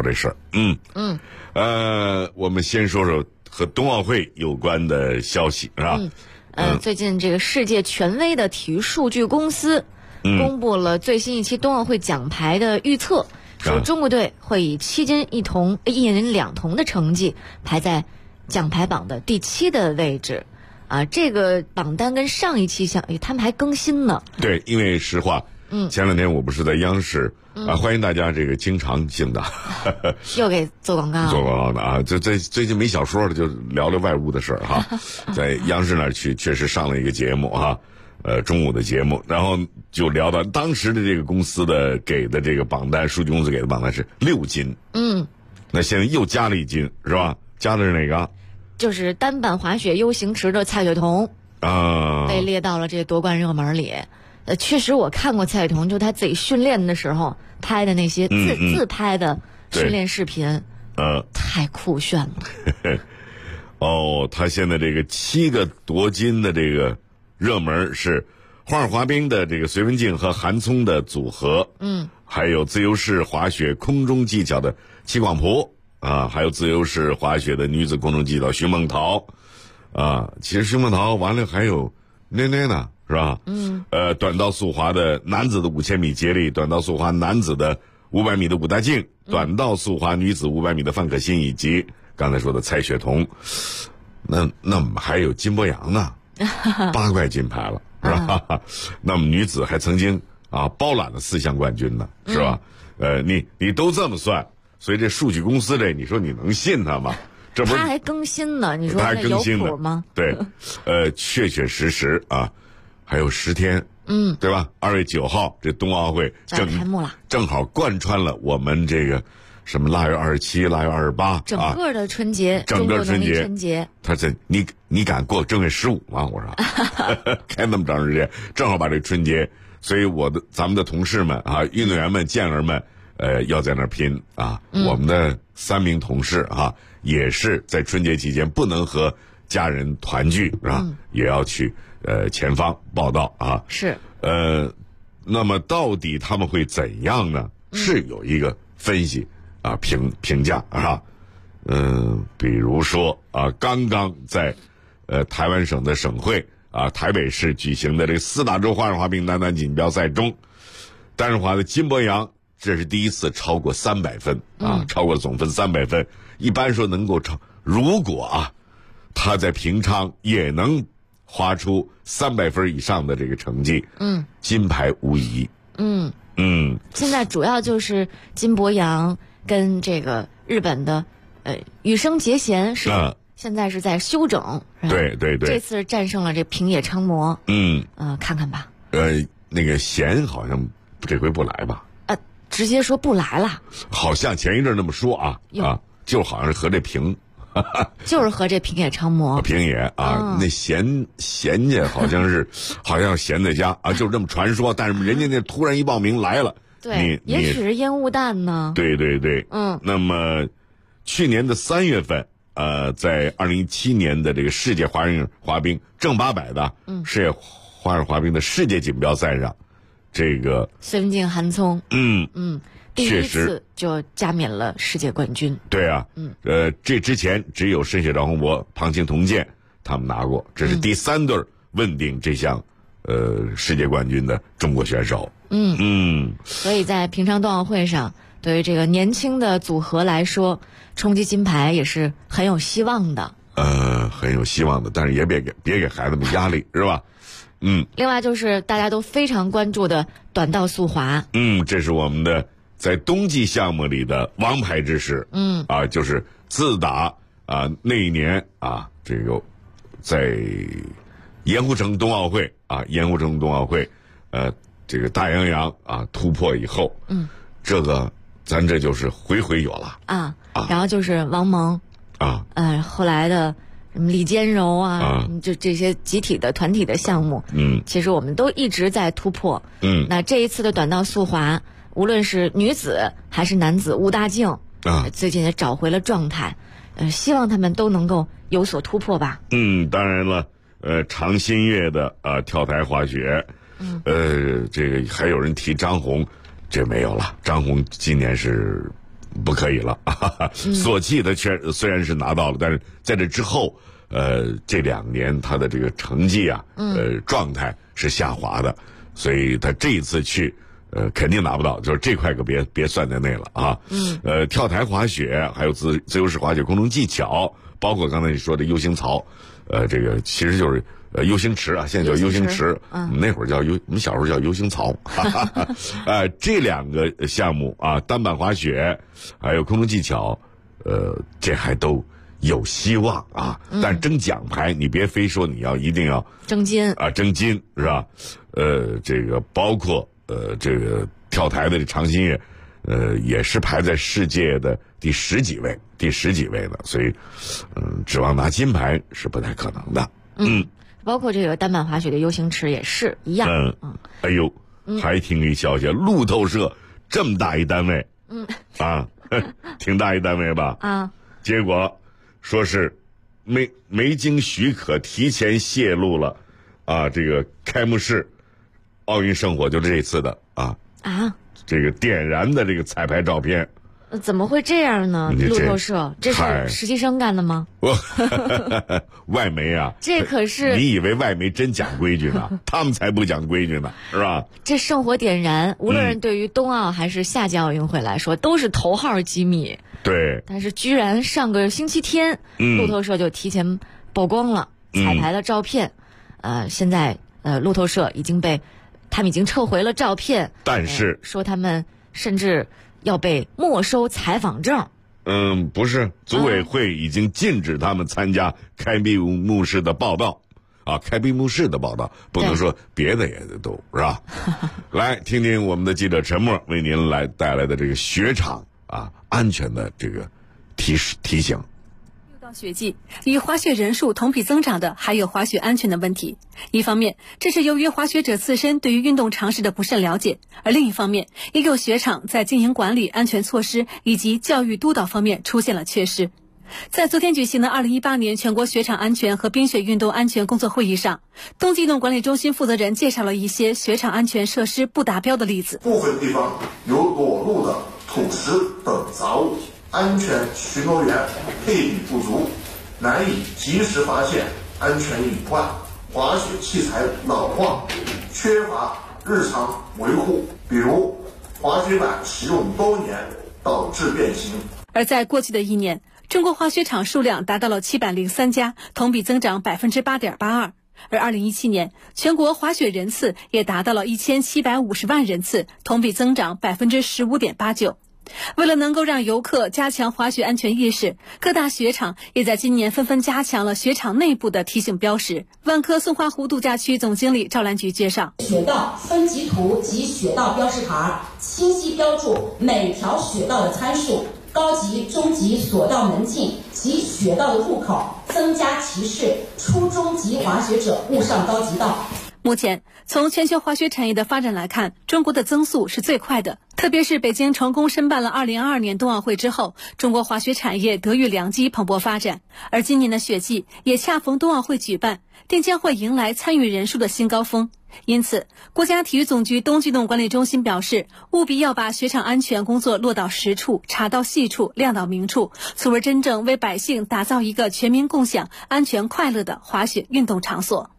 我们先说说和冬奥会有关的消息，是吧？ 最近这个世界权威的体育数据公司公布了最新一期冬奥会奖牌的预测，说中国队会以7金1铜、1银2铜的成绩排在奖牌榜的第7的位置。啊，这个榜单跟上一期他们还更新呢。 对，因为实话。前两天我不是在央视啊，欢迎大家这个经常性的又给做广告的啊，就最近没小说了，就聊聊外务的事儿哈，在央视那儿确实上了一个节目哈，中午的节目，然后就聊到当时的这个公司的给的这个榜单，数据公司给的榜单是6金，那现在又加了1金是吧？加的是哪个？ 就是单板滑雪 U 型池的蔡雪桐啊，被列到了这夺冠热门里。确实我看过蔡雪桐就他自己训练的时候拍的那些自拍的训练视频，太酷炫了。 他现在这个7个夺金的这个热门是花样滑冰的这个隋文静和韩聪的组合，还有自由式滑雪空中技巧的戚广璞啊，还有自由式滑雪的女子空中技巧徐梦桃啊，其实徐梦桃完了还有奈奈呢。是吧？短道速滑的男子的5000米接力，短道速滑男子的500米的武大靖，短道速滑女子500米的范可新，以及刚才说的蔡雪桐。那我们还有金博洋呢，8块金牌了，是吧？那么女子还曾经包揽了4项冠军呢，是吧？你都这么算，所以这数据公司你说你能信他吗？这不是他还更新呢？你说他还更新有谱吗？ 对，确实啊。还有10天，对吧？2月9号这冬奥会开幕了， 正好贯穿了我们这个什么腊月27、腊月28， 整个的春节， 整个春节。 他这你敢过正月15吗？我说开那么长时间，正好把这春节，所以咱们的同事们啊，运动员们、健儿们，要在那儿拼啊。我们的3名同事啊，也是在春节期间不能和家人团聚，是吧？也要去。前方报道啊， 是那么到底他们会怎样呢？是有一个分析啊，评价啊，比如说啊，刚刚在台湾省的省会啊台北市举行的这个4大洲花样滑冰男单锦标赛中，单人滑的金博洋这是第一次超过300分啊，超过总分300分。一般说能够如果他在平昌也能划出300分以上的这个成绩，金牌无疑。 现在主要就是金博洋跟这个日本的羽生结弦是现在是在休整， 对对对， 这次战胜了这平野昌磨，看看吧。 那个弦好像这回不来吧？ 直接说不来了， 好像前一阵那么说啊，就好像是和这就是和这平野昌磨， 平野那贤家好像是闲在家啊，就是这么传说。但是人家那突然一报名来了， 对，也许是烟雾弹呢。 对对对，那么去年的3月份，在2017年的这个世界滑冰正800的世界花样滑冰的世界锦标赛上，这个孙文静、韩聪，第一次就加冕了世界冠军。 对啊，这之前只有申雪、赵宏博、庞清、童健他们拿过，这是第3对问鼎这项世界冠军的中国选手。 所以在平昌冬奥会上，对于这个年轻的组合来说，冲击金牌也是很有希望的。 很有希望的，但是也别给孩子们压力，是吧？ 另外就是大家都非常关注的短道速滑。 这是我们的在冬季项目里的王牌之士。就是自打那一年这个在盐湖城冬奥会这个大洋洋突破以后，这个咱这就是回有了然后就是王蒙后来的什么李坚柔就这些集体的团体的项目，其实我们都一直在突破。那这一次的短道速滑，无论是女子还是男子，吴大靖最近也找回了状态，希望他们都能够有所突破吧。 当然了，常新月的跳台滑雪，这个还有人提张红，这没有了，张红今年是不可以了。索契的虽然是拿到了，但是在这之后，这2年他的这个成绩状态是下滑的，所以他这一次去肯定拿不到，就是这块可别算在内了跳台滑雪，还有自由式滑雪空中技巧，包括刚才你说的 U 型槽，这个其实就是U 型池现在叫 U 型池，我们那会儿我们小时候叫 U 型槽。这2个项目单板滑雪还有空中技巧，这还都有希望但争奖牌你别非说你一定要争金争金是吧？这个包括这个跳台的常新月，也是排在世界的第十几位的，所以指望拿金牌是不太可能的。 包括这个单板滑雪的 U 型池也是一样。 哎呦，还听一消息，路透社这么大一单位，挺大一单位吧？结果说是没经许可提前泄露了这个开幕式奥运圣火，就是这次的这个点燃的这个彩排照片。 怎么会这样呢？路透社这是实习生干的吗？ 外媒这可是你以为外媒真讲规矩呢？他们才不讲规矩呢，是吧？ 这圣火点燃，无论对于冬奥还是夏季奥运会来说，都是头号机密。 对， 但是居然上个星期天，路透社就提前曝光了彩排的照片。现在路透社他们已经撤回了照片， 但是说他们甚至要被没收采访证。 不是，组委会已经禁止他们参加开闭幕式的报道开闭幕式的报道，不能说别的也都是吧？来听听我们的记者陈默为您带来的这个雪场安全的这个提醒。 到雪季，与滑雪人数同比增长的还有滑雪安全的问题。一方面，这是由于滑雪者自身对于运动常识的不甚了解；而另一方面，也有雪场在经营管理、安全措施以及教育督导方面出现了缺失。在昨天举行的2018年全国雪场安全和冰雪运动安全工作会议上，冬季运动管理中心负责人介绍了一些雪场安全设施不达标的例子。 部分地方有裸露的土石等杂物，安全巡逻员配比不足，难以及时发现安全隐患；滑雪器材老化，缺乏日常维护，比如滑雪板使用多年导致变形。 而在过去的1年，中国滑雪场数量达到了703家，同比增长8.82%。而2017年，全国滑雪人次也达到了1750万人次，同比增长15.89%。 为了能够让游客加强滑雪安全意识，各大雪场也在今年纷纷加强了雪场内部的提醒标识。万科松花湖度假区总经理赵兰菊介绍， 雪道分级图及雪道标识牌清晰标注每条雪道的参数、高级、中级索道门径及雪道的入口，增加提示初中级滑雪者勿上高级道。 目前，从全球滑雪产业的发展来看，中国的增速是最快的。特别是北京成功申办了2022年冬奥会之后，中国滑雪产业得遇良机，蓬勃发展。而今年的雪季也恰逢冬奥会举办，定将会迎来参与人数的新高峰。因此，国家体育总局冬季动管理中心表示，务必要把雪场安全工作落到实处、查到细处、亮到明处，从而真正为百姓打造一个全民共享、安全快乐的滑雪运动场所。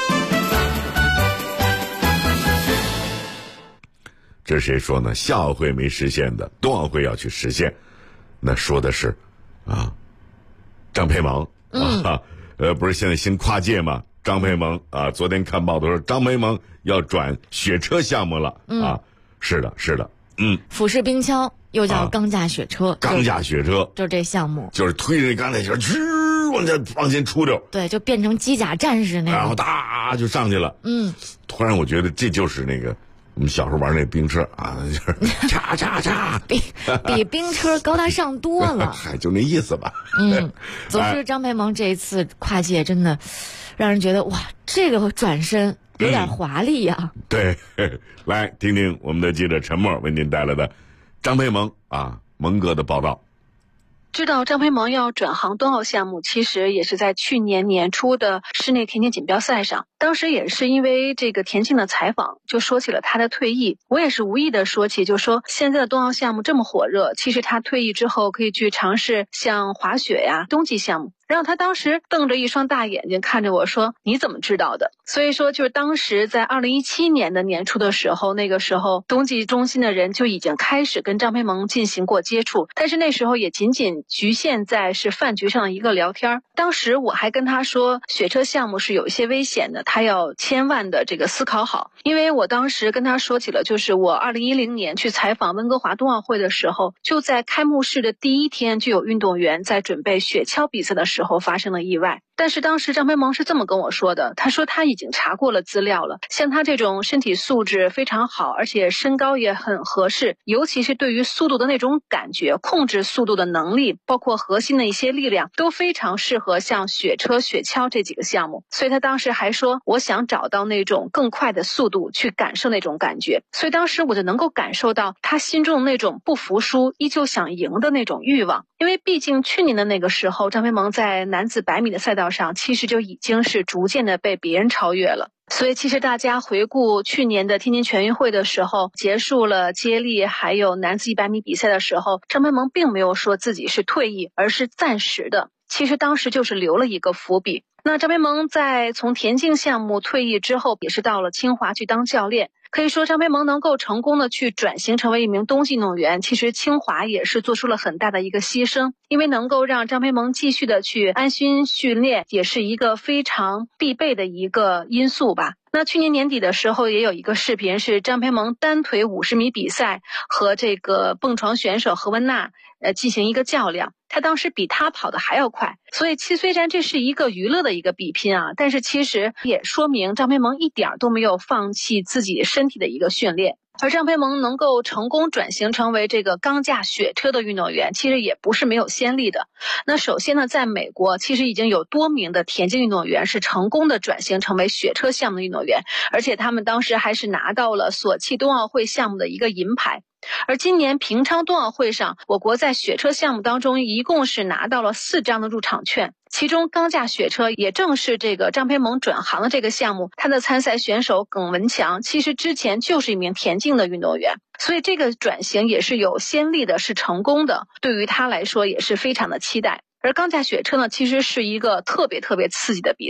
这谁说呢？夏奥会没实现的，冬奥会要去实现。那说的是，张培萌不是现在新跨界吗？张培萌昨天看报道说张培萌要转雪车项目了是的， 俯视冰橇又叫钢架雪车， 钢架雪车就这项目， 就是推着钢架雪车往前出溜， 对，就变成机甲战士那种， 然后哒就上去了。突然我觉得这就是那个我们小时候玩那冰车就是叉叉叉， 比冰车高大上多了， 就那意思吧。 总之张培萌这一次跨界真的让人觉得哇，这个转身有点华丽呀。 对，来听听我们的记者陈默为您带来的张培萌萌哥的报道。 知道张培萌要转行冬奥项目，其实也是在去年年初的室内田径锦标赛上。当时也是因为这个田径的采访，就说起了他的退役。我也是无意的说起，就说现在的冬奥项目这么火热，其实他退役之后可以去尝试像滑雪呀、冬季项目。然后他当时瞪着一双大眼睛看着我说：“你怎么知道的？”所以说，就是当时在2017年的年初的时候，那个时候冬季中心的人就已经开始跟张培萌进行过接触，但是那时候也仅仅局限在是饭局上的一个聊天。当时我还跟他说，雪车项目是有一些危险的，他要千万的这个思考好。因为我当时跟他说起了，就是我2010年去采访温哥华冬奥会的时候，就在开幕式的第一天就有运动员在准备雪橇比赛的时候发生了意外。但是当时张培萌是这么跟我说的，他说他已经查过了资料了，像他这种身体素质非常好，而且身高也很合适，尤其是对于速度的那种感觉、控制速度的能力，包括核心的一些力量，都非常适合像雪车、雪橇这几个项目。所以他当时还说，我想找到那种更快的速度去感受那种感觉。所以当时我就能够感受到他心中那种不服输、依旧想赢的那种欲望。因为毕竟去年的那个时候，张培萌在男子100米的赛道上其实就已经是逐渐的被别人超越了。所以其实大家回顾去年的天津全运会的时候，结束了接力还有男子100米比赛的时候，张培萌并没有说自己是退役，而是暂时的。其实当时就是留了一个伏笔。那张培萌在从田径项目退役之后，也是到了清华去当教练。可以说张培萌能够成功的去转型成为一名冬季运动员，其实清华也是做出了很大的一个牺牲，因为能够让张培萌继续的去安心训练，也是一个非常必备的一个因素吧。那去年年底的时候也有一个视频，是张培萌单腿50米比赛和这个蹦床选手何文娜进行一个较量，他当时比他跑的还要快。所以虽然这是一个娱乐的一个比拼但是其实也说明张培萌一点都没有放弃自己身体的一个训练。而张培萌能够成功转型成为这个钢架雪车的运动员，其实也不是没有先例的。那首先呢，在美国其实已经有多名的田径运动员是成功的转型成为雪车项目的运动员，而且他们当时还是拿到了索契冬奥会项目的一个银牌。而今年平昌冬奥会上，我国在雪车项目当中一共是拿到了4张的入场券，其中钢架雪车也正是这个张培萌转行的这个项目，他的参赛选手耿文强其实之前就是一名田径的运动员，所以这个转型也是有先例的，是成功的，对于他来说也是非常的期待。而钢架雪车呢，其实是一个特别刺激的比赛，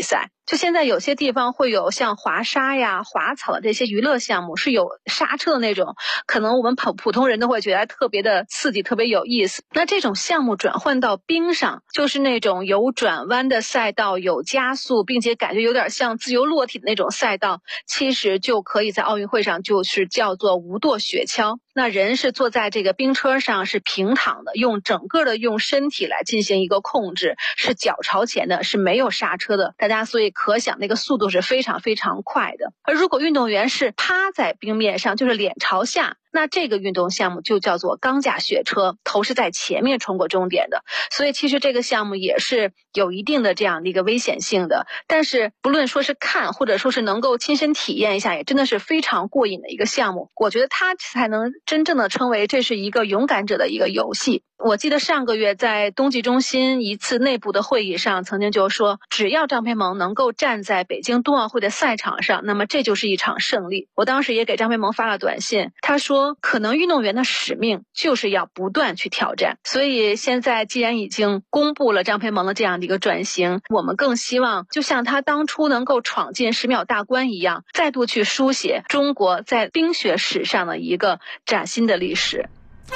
就现在有些地方会有像滑沙呀、滑草的这些娱乐项目，是有刹车的那种，可能我们普通人都会觉得特别的刺激，特别有意思。那这种项目转换到冰上，就是那种有转弯的赛道，有加速，并且感觉有点像自由落体的那种赛道，其实就可以在奥运会上就是叫做无舵雪橇。那人是坐在这个冰车上，是平躺的，用身体来进行一个控制，是脚朝前的，是没有刹车的。大家所以可想那个速度是非常非常快的。而如果运动员是趴在冰面上，就是脸朝下，那这个运动项目就叫做钢架雪车，头是在前面冲过终点的。所以其实这个项目也是有一定的这样的一个危险性的，但是不论说是看或者说是能够亲身体验一下，也真的是非常过瘾的一个项目。我觉得它才能真正的称为这是一个勇敢者的一个游戏。我记得上个月在冬季中心一次内部的会议上曾经就说，只要张培萌能够站在北京冬奥会的赛场上，那么这就是一场胜利。我当时也给张培萌发了短信，他说可能运动员的使命就是要不断去挑战。所以现在既然已经公布了张培萌的这样的一个转型，我们更希望就像他当初能够闯进10秒大关一样，再度去书写中国在冰雪史上的一个崭新的历史。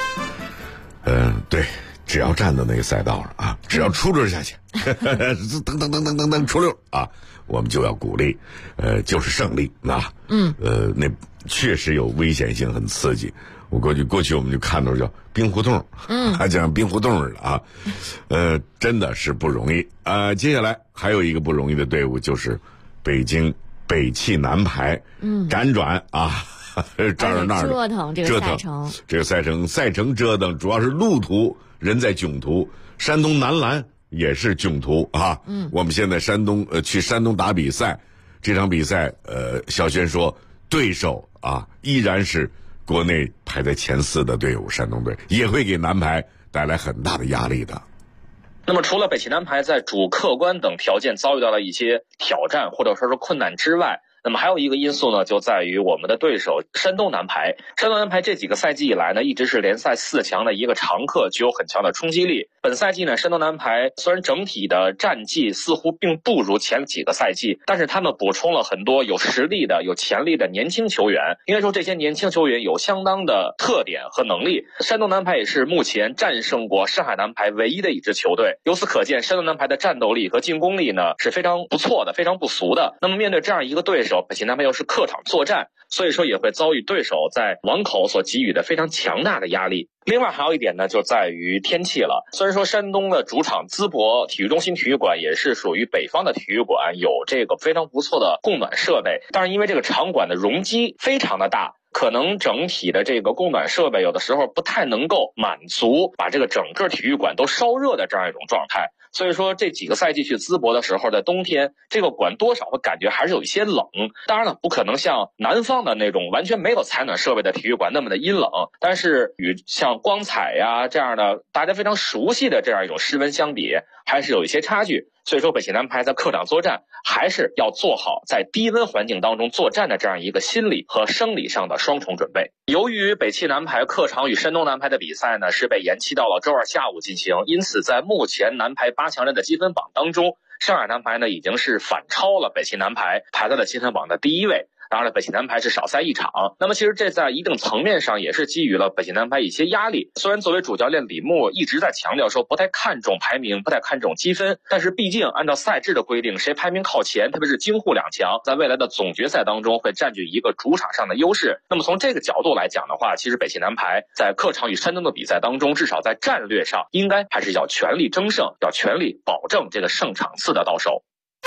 对，只要站到那个赛道上啊，只要出溜下去，噔出溜啊，我们就要鼓励，就是胜利啊。那确实有危险性，很刺激。我过去我们就看到叫冰胡同，还讲冰胡同似的啊，真的是不容易啊。接下来还有一个不容易的队伍，就是北京北汽男排，辗转啊。这儿那儿折腾这个赛程折腾，主要是路途人在囧途，山东男篮也是囧途啊。我们现在去山东打比赛，这场比赛小轩说对手啊依然是国内排在前4的队伍，山东队也会给男排带来很大的压力的。 那么除了北汽男排在主客观等条件遭遇到了一些挑战或者说是困难之外，那么还有一个因素呢，就在于我们的对手山东男排。山东男排这几个赛季以来呢，一直是联赛4强的一个常客，具有很强的冲击力。本赛季呢，山东男排虽然整体的战绩似乎并不如前几个赛季，但是他们补充了很多有实力的、有潜力的年轻球员。应该说这些年轻球员有相当的特点和能力。山东男排也是目前战胜过上海男排唯一的一支球队。由此可见，山东男排的战斗力和进攻力呢是非常不错的，非常不俗的。那么面对这样一个对手，北汽男排又是客场作战，所以说也会遭遇对手在网口所给予的非常强大的压力。另外还有一点呢，就在于天气了。虽然说山东的主场淄博体育中心体育馆也是属于北方的体育馆，有这个非常不错的供暖设备，但是因为这个场馆的容积非常的大，可能整体的这个供暖设备有的时候不太能够满足把这个整个体育馆都烧热的这样一种状态。所以说这几个赛季去淄博的时候，在冬天这个馆多少会感觉还是有一些冷。当然了，不可能像南方的那种完全没有采暖设备的体育馆那么的阴冷，但是与像光彩呀这样的大家非常熟悉的这样一种室温相比，还是有一些差距。所以说北汽男排在客场作战，还是要做好在低温环境当中作战的这样一个心理和生理上的双重准备。由于北汽男排客场与山东男排的比赛呢是被延期到了周二下午进行，因此在目前男排8强人的积分榜当中，上海男排呢已经是反超了北汽男排，排在了积分榜的第1位。当然了，北汽男排是少赛1场，那么其实这在一定层面上也是给予了北汽男排一些压力。虽然作为主教练李默一直在强调说不太看重排名，不太看重积分，但是毕竟按照赛制的规定，谁排名靠前，特别是京沪2强，在未来的总决赛当中会占据一个主场上的优势。那么从这个角度来讲的话，其实北汽男排在客场与山东的比赛当中，至少在战略上应该还是要全力争胜，要全力保证这个胜场次的到手。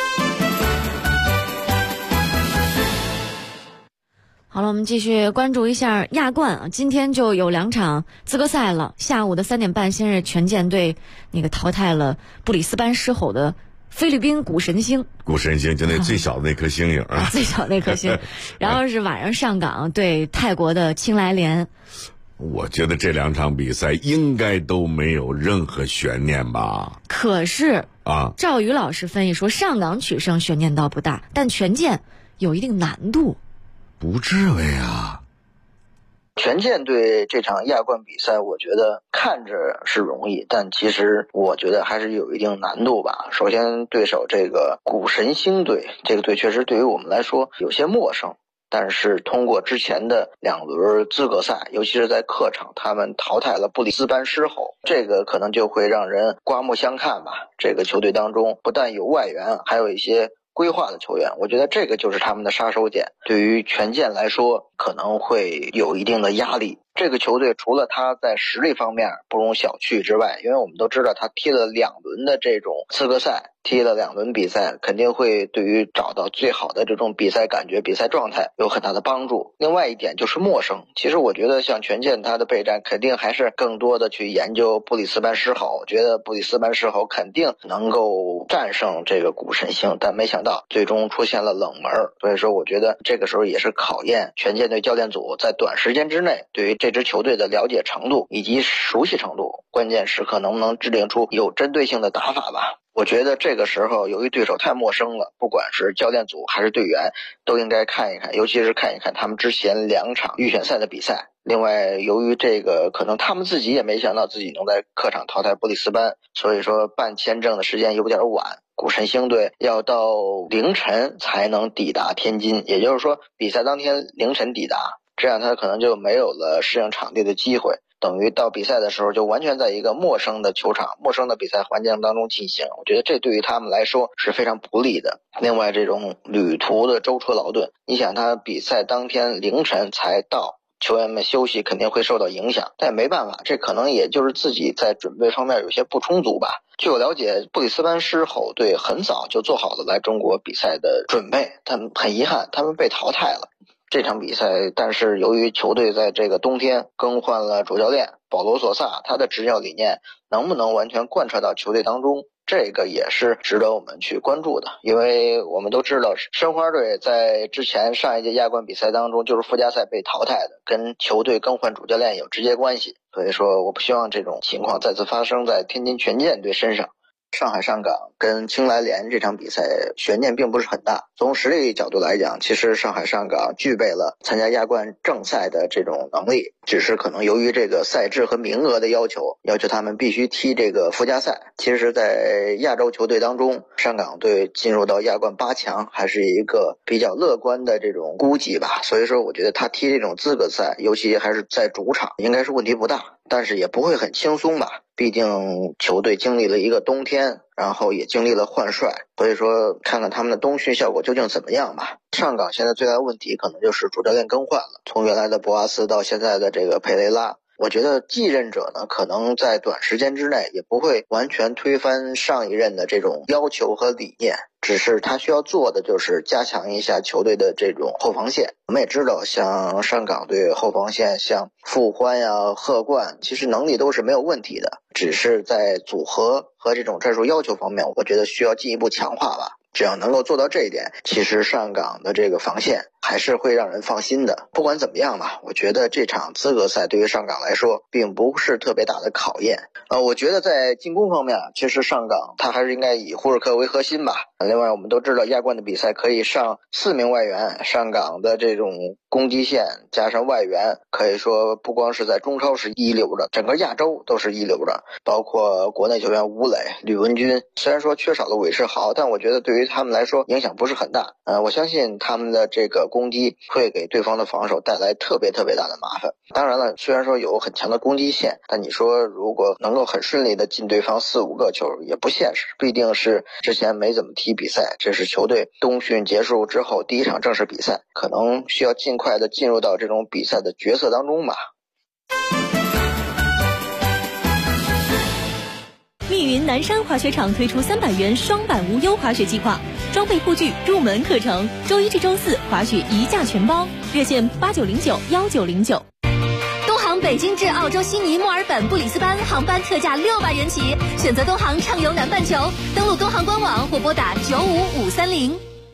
好了，我们继续关注一下亚冠啊，今天就有2场资格赛了。下午的3点半，先是权健队那个淘汰了布里斯班狮吼的菲律宾古神星，就那最小的那颗星星啊，最小那颗星。然后是晚上上港对泰国的青莱联。 我觉得这2场比赛应该都没有任何悬念吧。 可是啊，赵宇老师分析说，上港取胜悬念倒不大，但权健有一定难度。 不至于啊， 权健队这场亚冠比赛，我觉得看着是容易，但其实我觉得还是有一定难度吧。首先，对手这个古神星队，这个队确实对于我们来说有些陌生。但是通过之前的2轮资格赛，尤其是在客场，他们淘汰了布里斯班狮吼，这个可能就会让人刮目相看吧。这个球队当中不但有外援，还有一些规划的球员，我觉得这个就是他们的杀手锏。对于权健来说，可能会有一定的压力。这个球队除了他在实力方面不容小觑之外，因为我们都知道他踢了2轮的这种资格赛，踢了2轮比赛，肯定会对于找到最好的这种比赛感觉、比赛状态有很大的帮助。另外一点就是陌生，其实我觉得像权健他的备战肯定还是更多的去研究布里斯班狮吼，我觉得布里斯班狮吼肯定能够战胜这个古神星，但没想到最终出现了冷门，所以说我觉得这个时候也是考验权健队教练组在短时间之内对于这支球队的了解程度以及熟悉程度，关键时刻能不能制定出有针对性的打法吧。我觉得这个时候由于对手太陌生了，不管是教练组还是队员都应该看一看，尤其是看一看他们之前2场预选赛的比赛。另外由于这个可能他们自己也没想到自己能在客场淘汰布里斯班，所以说办签证的时间有点晚，古神星队要到凌晨才能抵达天津，也就是说比赛当天凌晨抵达，这样他可能就没有了适应场地的机会，等于到比赛的时候就完全在一个陌生的球场、陌生的比赛环境当中进行，我觉得这对于他们来说是非常不利的。另外这种旅途的舟车劳顿，你想他比赛当天凌晨才到，球员们休息肯定会受到影响，但也没办法，这可能也就是自己在准备方面有些不充足吧。据我了解，布里斯班狮吼队很早就做好了来中国比赛的准备，但很遗憾他们被淘汰了这场比赛。但是由于球队在这个冬天更换了主教练保罗索萨，他的执教理念能不能完全贯彻到球队当中，这个也是值得我们去关注的。因为我们都知道申花队在之前上一届亚冠比赛当中就是附加赛被淘汰的，跟球队更换主教练有直接关系，所以说我不希望这种情况再次发生在天津权健队身上。上海上港跟青来联这场比赛悬念并不是很大，从实力角度来讲，其实上海上港具备了参加亚冠正赛的这种能力，只是可能由于这个赛制和名额的要求他们必须踢这个附加赛。其实在亚洲球队当中，上港队进入到亚冠8强还是一个比较乐观的这种估计吧，所以说我觉得他踢这种资格赛，尤其还是在主场，应该是问题不大，但是也不会很轻松吧，毕竟球队经历了一个冬天，然后也经历了换帅，所以说看看他们的冬训效果究竟怎么样吧。上港现在最大的问题可能就是主教练更换了，从原来的博阿斯到现在的这个佩雷拉，我觉得继任者呢可能在短时间之内也不会完全推翻上一任的这种要求和理念，只是他需要做的就是加强一下球队的这种后防线。我们也知道像上港队后防线像傅欢呀、贺冠其实能力都是没有问题的，只是在组合和这种战术要求方面我觉得需要进一步强化吧。只要能够做到这一点，其实上港的这个防线还是会让人放心的。不管怎么样吧，我觉得这场资格赛对于上港来说并不是特别大的考验。我觉得在进攻方面，其实上港他还是应该以胡尔克为核心吧。另外我们都知道亚冠的比赛可以上4名外援，上港的这种攻击线加上外援，可以说不光是在中超是一流的，整个亚洲都是一流的，包括国内球员吴磊、吕文君，虽然说缺少了韦世豪，但我觉得对于他们来说影响不是很大。我相信他们的这个攻击会给对方的防守带来特别大的麻烦。当然了，虽然说有很强的攻击线，但你说如果能够很顺利的进对方4-5个球也不现实，毕竟是之前没怎么踢比赛，这是球队冬训结束之后第一场正式比赛，可能需要尽快的进入到这种比赛的角色当中吧。 密云南山滑雪场推出300元双板无忧滑雪计划，装备护具、入门课程，周1至周4滑雪1价全包，热线89091909。 东航北京至澳洲悉尼、墨尔本、布里斯班航班特价600元起，选择东航畅游南半球，登录东航官网或拨打95530。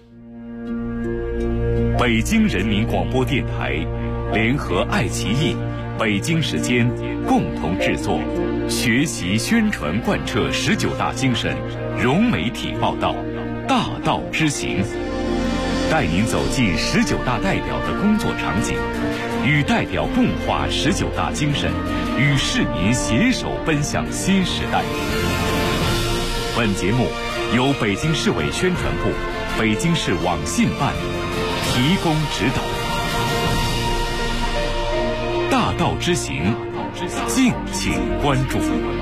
北京人民广播电台联合爱奇艺、北京时间共同制作，学习宣传贯彻19大精神，融媒体报道，大道之行，带您走进19大代表的工作场景， 与代表共话19大精神，与市民携手奔向新时代。本节目由北京市委宣传部、北京市网信办提供指导。大道之行，敬请关注。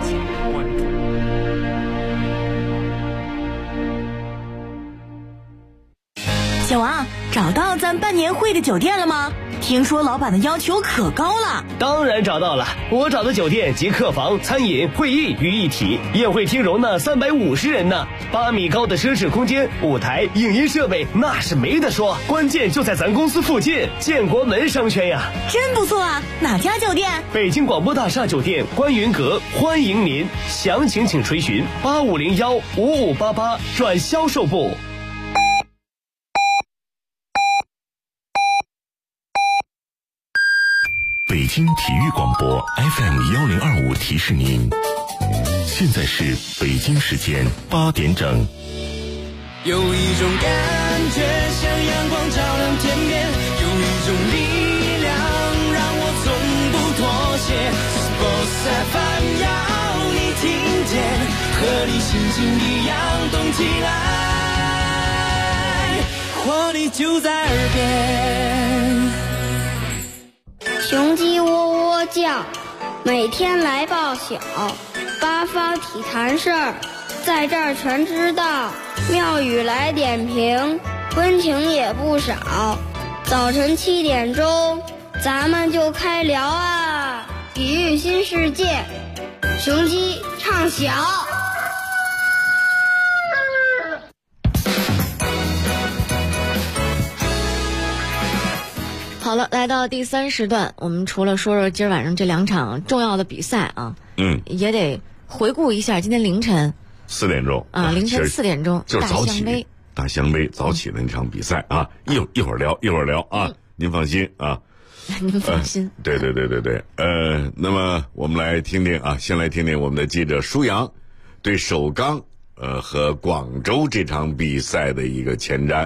小王，找到咱办年会的酒店了吗？听说老板的要求可高了。 当然找到了，我找的酒店集客房、餐饮、会议于一体，宴会厅容纳350人呢，8米高的奢侈空间，舞台、影音设备那是没得说，关键就在咱公司附近，建国门商圈呀。 真不错啊，哪家酒店？ 北京广播大厦酒店观云阁，欢迎您，详情请垂询8501-5588转销售部。 北京体育广播 FM1025提示您，现在是北京时间8点整。 有一种感觉像阳光照亮天边，有一种力量让我从不妥协。Sports FM 要你听见，和你心情一样动起来，活力就在耳边。 雄鸡喔喔叫，每天来报晓，八方体坛事儿，在这儿全知道。庙宇来点评，温情也不少。早晨7点钟，咱们就开聊啊！体育新世界，雄鸡唱晓。 好了，来到第3时段，我们除了说说今儿晚上这2场重要的比赛啊，也得回顾一下今天凌晨 4点钟啊，凌晨4点钟就是早起大湘杯早起的那场比赛啊，一会儿聊啊，您放心啊， 您放心。 对，那么我们来听听啊，先来听听我们的记者舒阳对首钢和广州这场比赛的一个前瞻。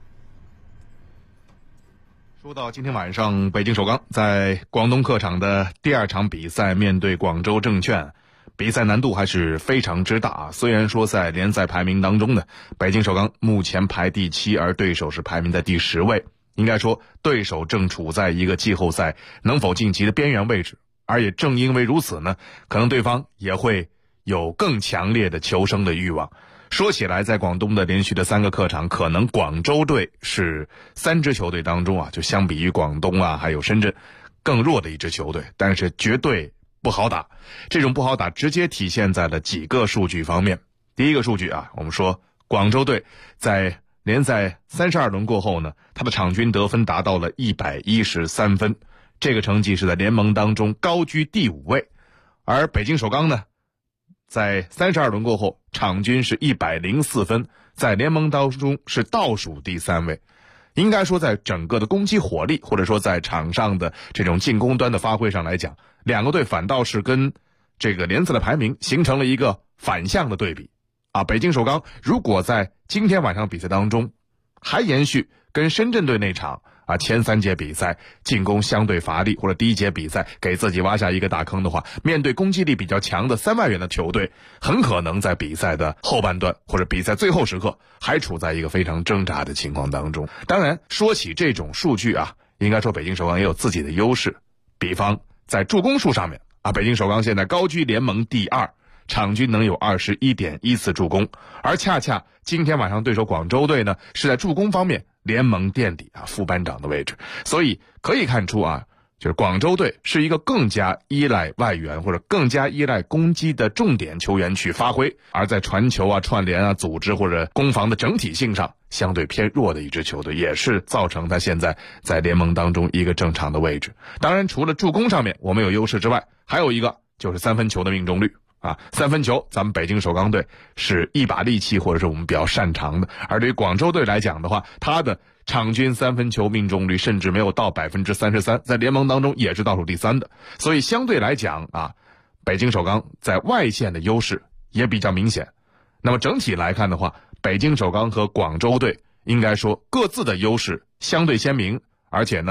说到今天晚上北京首钢在广东客场的第2场比赛面对广州证券，比赛难度还是非常之大。虽然说在联赛排名当中呢，北京首钢目前排第7，而对手是排名在第10位，应该说对手正处在一个季后赛能否晋级的边缘位置，而也正因为如此呢，可能对方也会有更强烈的求生的欲望。说起来，在广东的连续的3个客场，可能广州队是3支球队当中啊，就相比于广东啊还有深圳更弱的一支球队，但是绝对不好打。这种不好打直接体现在了几个数据方面。第一个数据啊，我们说广州队在联赛32轮过后呢，他的场均得分达到了113分，这个成绩是在联盟当中高居第5位。而北京首钢呢，在32轮过后，场均是104分，在联盟当中是倒数第3位。应该说，在整个的攻击火力，或者说在场上的这种进攻端的发挥上来讲，两个队反倒是跟这个联赛的排名形成了一个反向的对比。啊，北京首钢如果在今天晚上比赛当中还延续跟深圳队那场前3节比赛进攻相对乏力，或者第1节比赛给自己挖下一个大坑的话，面对攻击力比较强的3外援的球队，很可能在比赛的后半段或者比赛最后时刻还处在一个非常挣扎的情况当中。当然，说起这种数据啊，应该说北京首钢也有自己的优势，比方在助攻数上面啊，北京首钢现在高居联盟第2，场均能有21.1次助攻，而恰恰今天晚上对手广州队呢，是在助攻方面联盟垫底啊，副班长的位置。所以可以看出啊，就是广州队是一个更加依赖外援或者更加依赖攻击的重点球员去发挥，而在传球啊、串联啊、组织或者攻防的整体性上相对偏弱的一支球队，也是造成他现在在联盟当中一个正常的位置。当然，除了助攻上面我们有优势之外，还有一个就是3分球的命中率。3分球咱们北京首钢队是一把利器，或者是我们比较擅长的。而对于广州队来讲的话，他的场均3分球命中率甚至没有到 33%， 在联盟当中也是倒数第3的。所以相对来讲啊，北京首钢在外线的优势也比较明显。那么整体来看的话，北京首钢和广州队应该说各自的优势相对鲜明，而且呢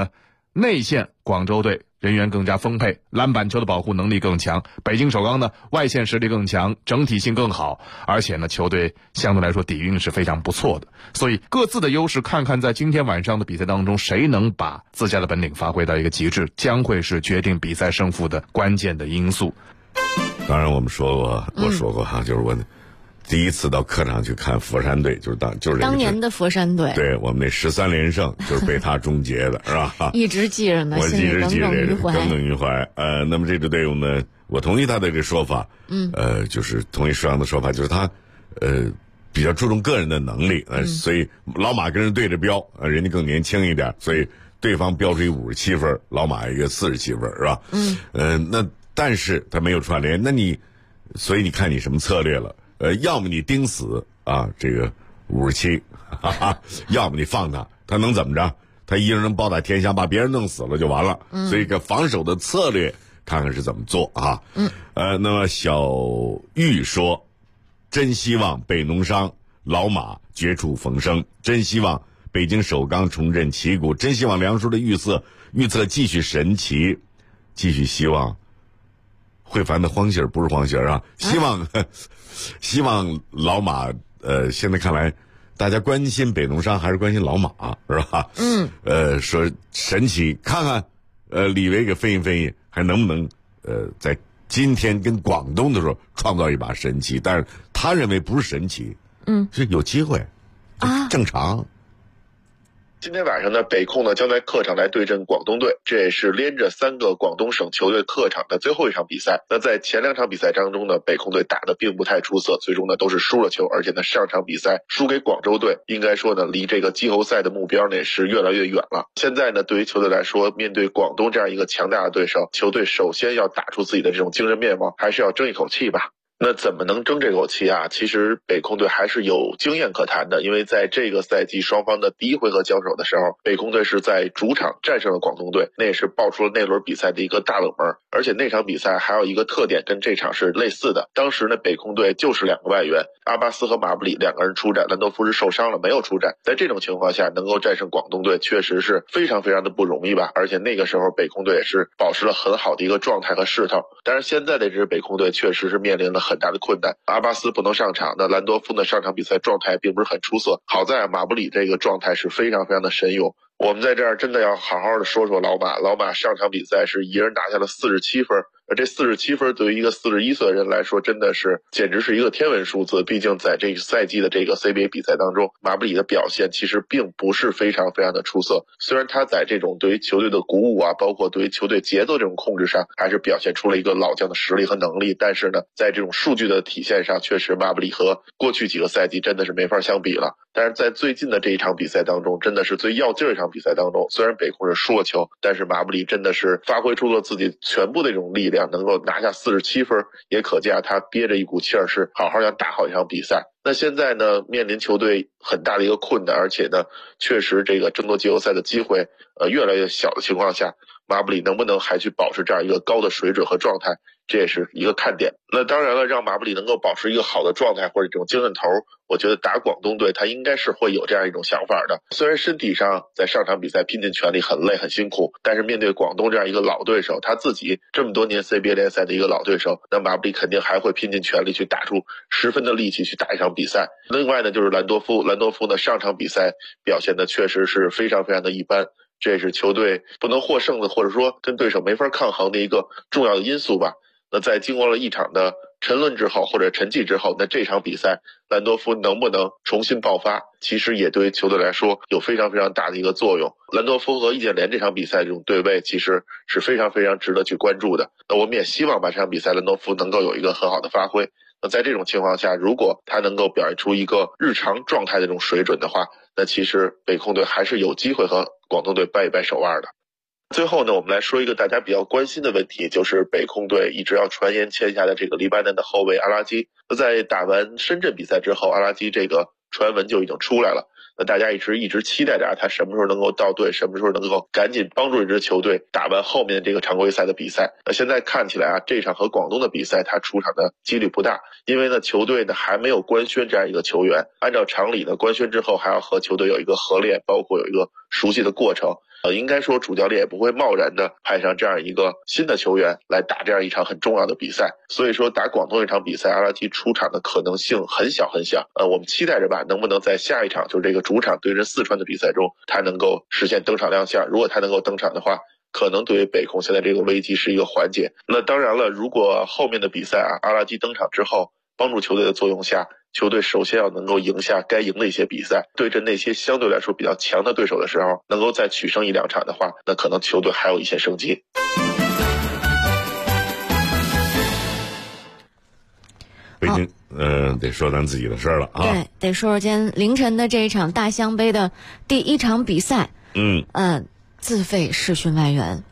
内线广州队人员更加丰沛，篮板球的保护能力更强。北京首钢呢，外线实力更强，整体性更好，而且呢，球队相对来说底蕴是非常不错的。所以各自的优势，看看在今天晚上的比赛当中，谁能把自家的本领发挥到一个极致，将会是决定比赛胜负的关键的因素。 当然，我说过哈，就是我第一次到客场去看佛山队，就是当年的佛山队， 对我们那13连胜就是被他终结的，是吧？ 一直记着呢， 我一直记着耿耿于怀。 那么这支队伍呢，我同意他的这个说法，就是同意舒阳的说法，就是他比较注重个人的能力，所以老马跟人对着标，人家更年轻一点，所以对方标出一57分，老马一个47分，是吧？那但是他没有串联，所以你看你什么策略了？要么你盯死啊，这个57，要么你放他，他能怎么着？他一人能包打天下，把别人弄死了就完了。所以这防守的策略，看看是怎么做啊？那么小玉说，真希望北农商、老马绝处逢生，真希望北京首钢重振旗鼓，真希望梁叔的预测继续神奇，继续希望。会烦的黄喜儿不是黄喜儿啊，希望老马现在看来大家关心北农商还是关心老马是吧？说神奇，看看李维给分析分析，还能不能在今天跟广东的时候创造一把神奇？但是他认为不是神奇，是有机会正常。 今天晚上呢，北控呢将在客场来对阵广东队，这也是连着3个广东省球队客场的最后一场比赛。那在前2场比赛当中呢，北控队打得并不太出色，最终呢都是输了球，而且呢上场比赛输给广州队，应该说呢离这个季后赛的目标呢也是越来越远了。现在呢，对于球队来说，面对广东这样一个强大的对手，球队首先要打出自己的这种精神面貌，还是要争一口气吧。那怎么能争这口气啊？其实北控队还是有经验可谈的，因为在这个赛季双方的第一回合交手的时候，北控队是在主场战胜了广东队，那也是爆出了那轮比赛的一个大冷门。而且那场比赛还有一个特点跟这场是类似的，当时呢北控队就是2个外援，阿巴斯和马布里2个人出战，兰多夫是受伤了没有出战。在这种情况下能够战胜广东队确实是非常非常的不容易吧，而且那个时候北控队也是保持了很好的一个状态和势头。但是现在的这支北控队确实是面临了很大的困难，阿巴斯不能上场，那兰多夫呢上场比赛状态并不是很出色，好在马布里这个状态是非常非常的神勇。我们在这儿真的要好好的说说老马上场比赛是一人拿下了47分，而这47分对于一个41岁的人来说真的是简直是一个天文数字。毕竟在这个赛季的这个 CBA 比赛当中，马布里的表现其实并不是非常非常的出色，虽然他在这种对于球队的鼓舞啊，包括对于球队节奏这种控制上还是表现出了一个老将的实力和能力，但是呢在这种数据的体现上，确实马布里和过去几个赛季真的是没法相比了。但是在最近的这一场比赛当中，真的是最要劲儿一场比赛当中，虽然北控是输了球，但是马布里真的是发挥出了自己全部的这种力量，能够拿下47分，也可见他憋着一股气儿，是好好想打好一场比赛。那现在呢，面临球队很大的一个困难，而且呢，确实这个争夺季后赛的机会越来越小的情况下，马布里能不能还去保持这样一个高的水准和状态，这也是一个看点。那当然了，让马布里能够保持一个好的状态或者这种精神头，我觉得打广东队他应该是会有这样一种想法的。虽然身体上在上场比赛拼尽全力很累很辛苦，但是面对广东这样一个老对手，他自己这么多年 CBA 联赛的一个老对手，那马布里肯定还会拼尽全力去打出10分的力气去打一场比赛。另外呢，就是兰多夫呢上场比赛表现的确实是非常非常的一般，这也是球队不能获胜的，或者说跟对手没法抗衡的一个重要的因素吧。那在经过了一场的沉沦之后或者沉寂之后，那这场比赛兰多夫能不能重新爆发，其实也对于球队来说有非常非常大的一个作用。兰多夫和易建联这场比赛这种对位其实是非常非常值得去关注的。那我们也希望把这场比赛兰多夫能够有一个很好的发挥。那在这种情况下，如果他能够表现出一个日常状态的这种水准的话，那其实北控队还是有机会和广东队掰一掰手腕的。最后呢，我们来说一个大家比较关心的问题，就是北控队一直要传言签下的这个黎巴嫩的后卫阿拉基。在打完深圳比赛之后，阿拉基这个传闻就已经出来了。那大家一直期待着他什么时候能够到队，什么时候能够赶紧帮助这支球队打完后面的这个常规赛的比赛。那现在看起来啊，这场和广东的比赛他出场的几率不大，因为呢球队呢还没有官宣这样一个球员。按照常理呢，官宣之后还要和球队有一个合练，包括有一个熟悉的过程。 应该说主教练也不会贸然的派上这样一个新的球员来打这样一场很重要的比赛。所以说打广东这场比赛，阿拉基出场的可能性很小很小。我们期待着吧，能不能在下一场就是这个主场对阵四川的比赛中，他能够实现登场亮相。如果他能够登场的话，可能对于北控现在这个危机是一个缓解。那当然了，如果后面的比赛阿拉基登场之后，帮助球队的作用下，球队首先要能够赢下该赢的一些比赛，对阵那些相对来说比较强的对手的时候，能够再取胜1-2场的话，那可能球队还有一线生机。 北京得说咱自己的事儿了啊。 对，得说说今天凌晨的这一场大湘杯的第1场比赛。自费试训外援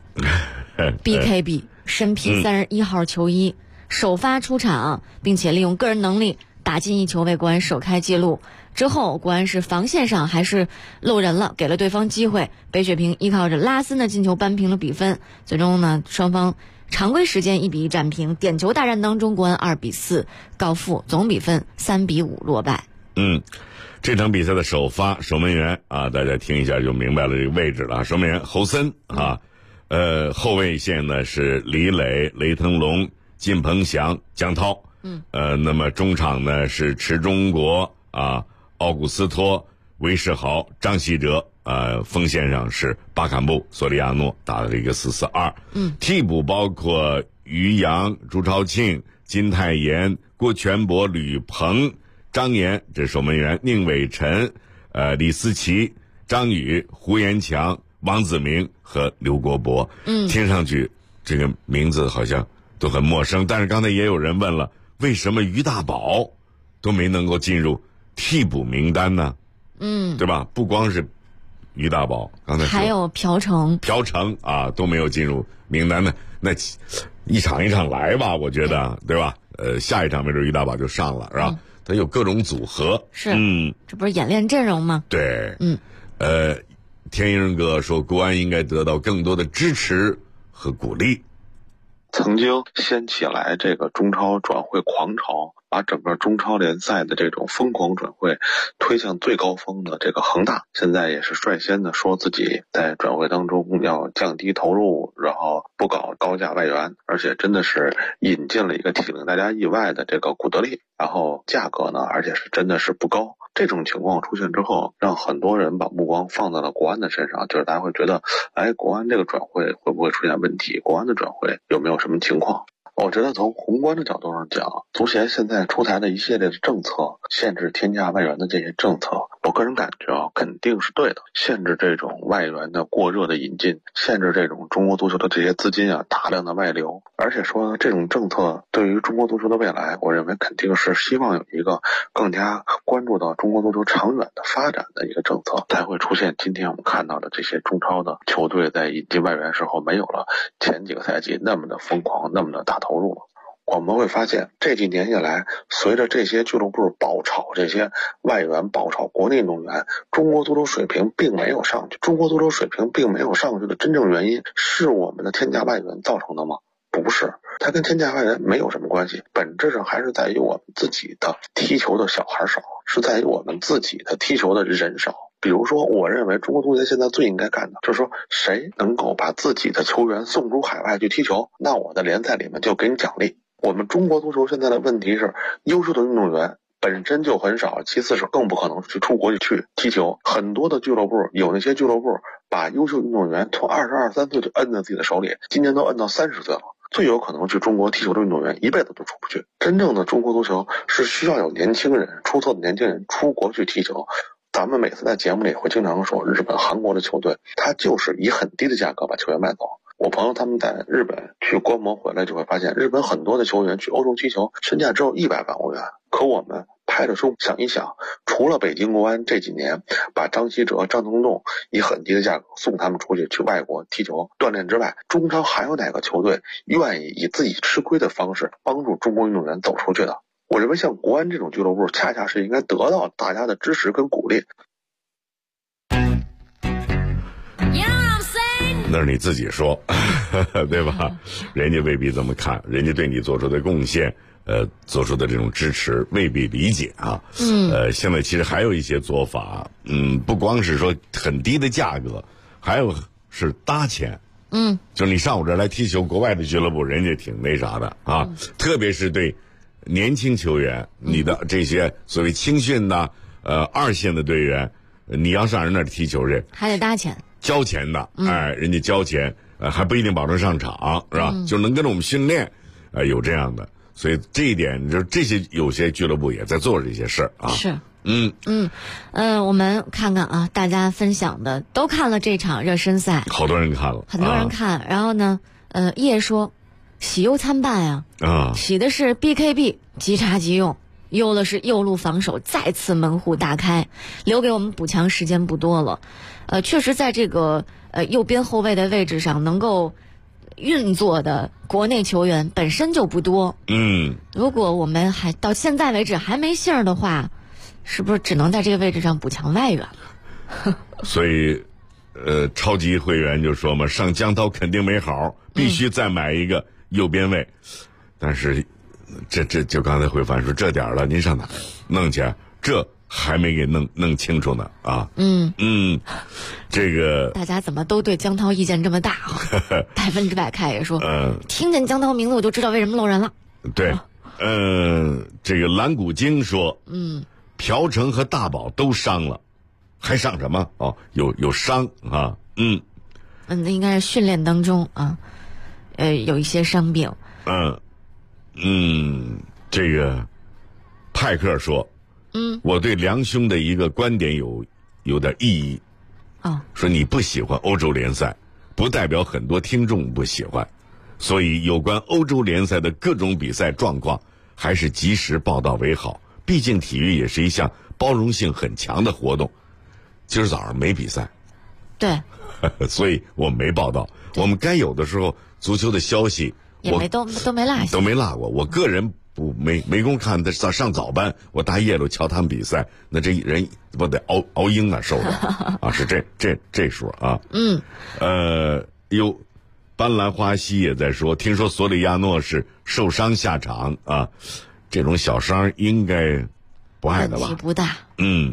BKB 身披31号球衣，首发出场，并且利用个人能力打进1球，为国安首开纪录。之后国安是防线上还是漏人了，给了对方机会，北雪平依靠着拉森的进球扳平了比分。最终呢，双方常规时间1-1战平，点球大战当中国安2-4告负，总比分3-5落败。 这场比赛的首发守门员啊，大家听一下就明白了这个位置了。守门员侯森啊，后卫线呢是李磊、雷腾龙、金鹏翔、姜涛。那么中场呢是池忠国啊、奥古斯托、韦世豪、张稀哲。锋线上是巴坎布、索里亚诺，打了一个4-4-2。替补包括于洋、朱超庆、金泰妍、郭全博、吕鹏、张岩，这守门员宁伟晨、李思琪、张宇、胡延强、王子明和刘国博。听上去这个名字好像都很陌生，但是刚才也有人问了，为什么于大宝都没能够进入替补名单呢？对吧？不光是于大宝，刚才还有朴成啊都没有进入名单呢。那一场一场来吧，我觉得，对吧？下一场没准于大宝就上了，是吧？它有各种组合， 是，这不是演练阵容吗？ 对，天鹰哥说国安应该得到更多的支持和鼓励。 曾经掀起来这个中超转会狂潮，把整个中超联赛的这种疯狂转会推向最高峰的这个恒大，现在也是率先的说自己在转会当中要降低投入，然后不搞高价外援，而且真的是引进了一个挺令大家意外的这个古德利，然后价格呢，而且是真的是不高。这种情况出现之后，让很多人把目光放在了国安的身上，就是大家会觉得，国安这个转会会不会出现问题？国安的转会有没有什么情况？我觉得从宏观的角度上讲，足协现在出台的一系列的政策，限制天价外援的这些政策，我个人感觉肯定是对的。限制这种外援的过热的引进，限制这种中国足球的这些资金大量的外流，而且说这种政策对于中国足球的未来，我认为肯定是希望有一个更加关注到中国足球长远的发展的一个政策，才会出现今天我们看到的这些中超的球队在引进外援时候没有了前几个赛季那么的疯狂，那么的大投入了。我们会发现这几年以来，随着这些俱乐部爆炒这些外援，爆炒国内运动员，中国足球水平并没有上去。中国足球水平并没有上去的真正原因是我们的天价外援造成的吗？不是，它跟天价外援没有什么关系，本质上还是在于我们自己的踢球的小孩少，是在于我们自己的踢球的人少。比如说，我认为中国足协现在最应该干的就是说，谁能够把自己的球员送出海外去踢球，那我的联赛里面就给你奖励。我们中国足球现在的问题是，优秀的运动员本身就很少，其次是更不可能去出国去踢球。很多的俱乐部，有那些俱乐部把优秀运动员从22、23岁就摁在自己的手里，今年都摁到30岁了。最有可能去中国踢球的运动员一辈子都出不去。真正的中国足球是需要有年轻人，出色的年轻人出国去踢球。咱们每次在节目里会经常说，日本、韩国的球队，他就是以很低的价格把球员卖走。我朋友他们在日本去观摩回来就会发现，日本很多的球员去欧洲踢球，身价只有100万欧元。可我们拍着胸想一想，除了北京国安这几年把张稀哲、张腾栋以很低的价格送他们出去外国踢球锻炼之外，中超还有哪个球队愿意以自己吃亏的方式帮助中国运动员走出去的？我认为像国安这种俱乐部，恰恰是应该得到大家的支持跟鼓励。 那是你自己说，对吧？人家未必这么看，人家对你做出的贡献，做出的这种支持未必理解啊。现在其实还有一些做法，不光是说很低的价格，还有是搭钱。 就你上我这儿来踢球，国外的俱乐部人家挺那啥的啊，特别是对年轻球员，你的这些所谓青训的二线的队员，你要上人那儿踢球去， 还得搭钱， 交钱的，人家交钱，还不一定保证上场，是吧？就能跟着我们训练，有这样的，所以这一点就这些有些俱乐部也在做这些事儿啊。 是。我们看看啊，大家分享的都看了这场热身赛， 好多人看了， 很多人看。然后呢，叶说，喜忧参半啊，喜的是 BKB 即插即用，忧的是右路防守再次门户大开，留给我们补强时间不多了。确实在这个右边后卫的位置上能够运作的国内球员本身就不多。如果我们还到现在为止还没信儿的话，是不是只能在这个位置上补强外援了？ 所以，超级会员就说嘛，上江涛肯定没好，必须再买一个右边卫。但是，这就刚才会凡说这点儿了，您上哪弄去？这还没给弄清楚呢啊！这个大家怎么都对江涛意见这么大啊？100%开也说，听见江涛名字我就知道为什么漏人了。 对，这个蓝谷精说，朴成和大宝都伤了，还伤什么？哦，有伤啊， 那应该是训练当中啊，有一些伤病。 这个派克说，我对梁兄的一个观点有点异议。说你不喜欢欧洲联赛，不代表很多听众不喜欢，所以有关欧洲联赛的各种比赛状况，还是及时报道为好。毕竟体育也是一项包容性很强的活动。今儿早上没比赛， 对， 所以我没报道。我们该有的时候足球的消息也都没落下， 都没落过。我个人没工夫看的，上早班，我大夜里瞧他们比赛，那这人不得熬鹰啊，受的啊，是这说啊。斑斓花溪也在说，听说索里亚诺是受伤下场啊。这种小伤应该不碍的吧？ 问题不大。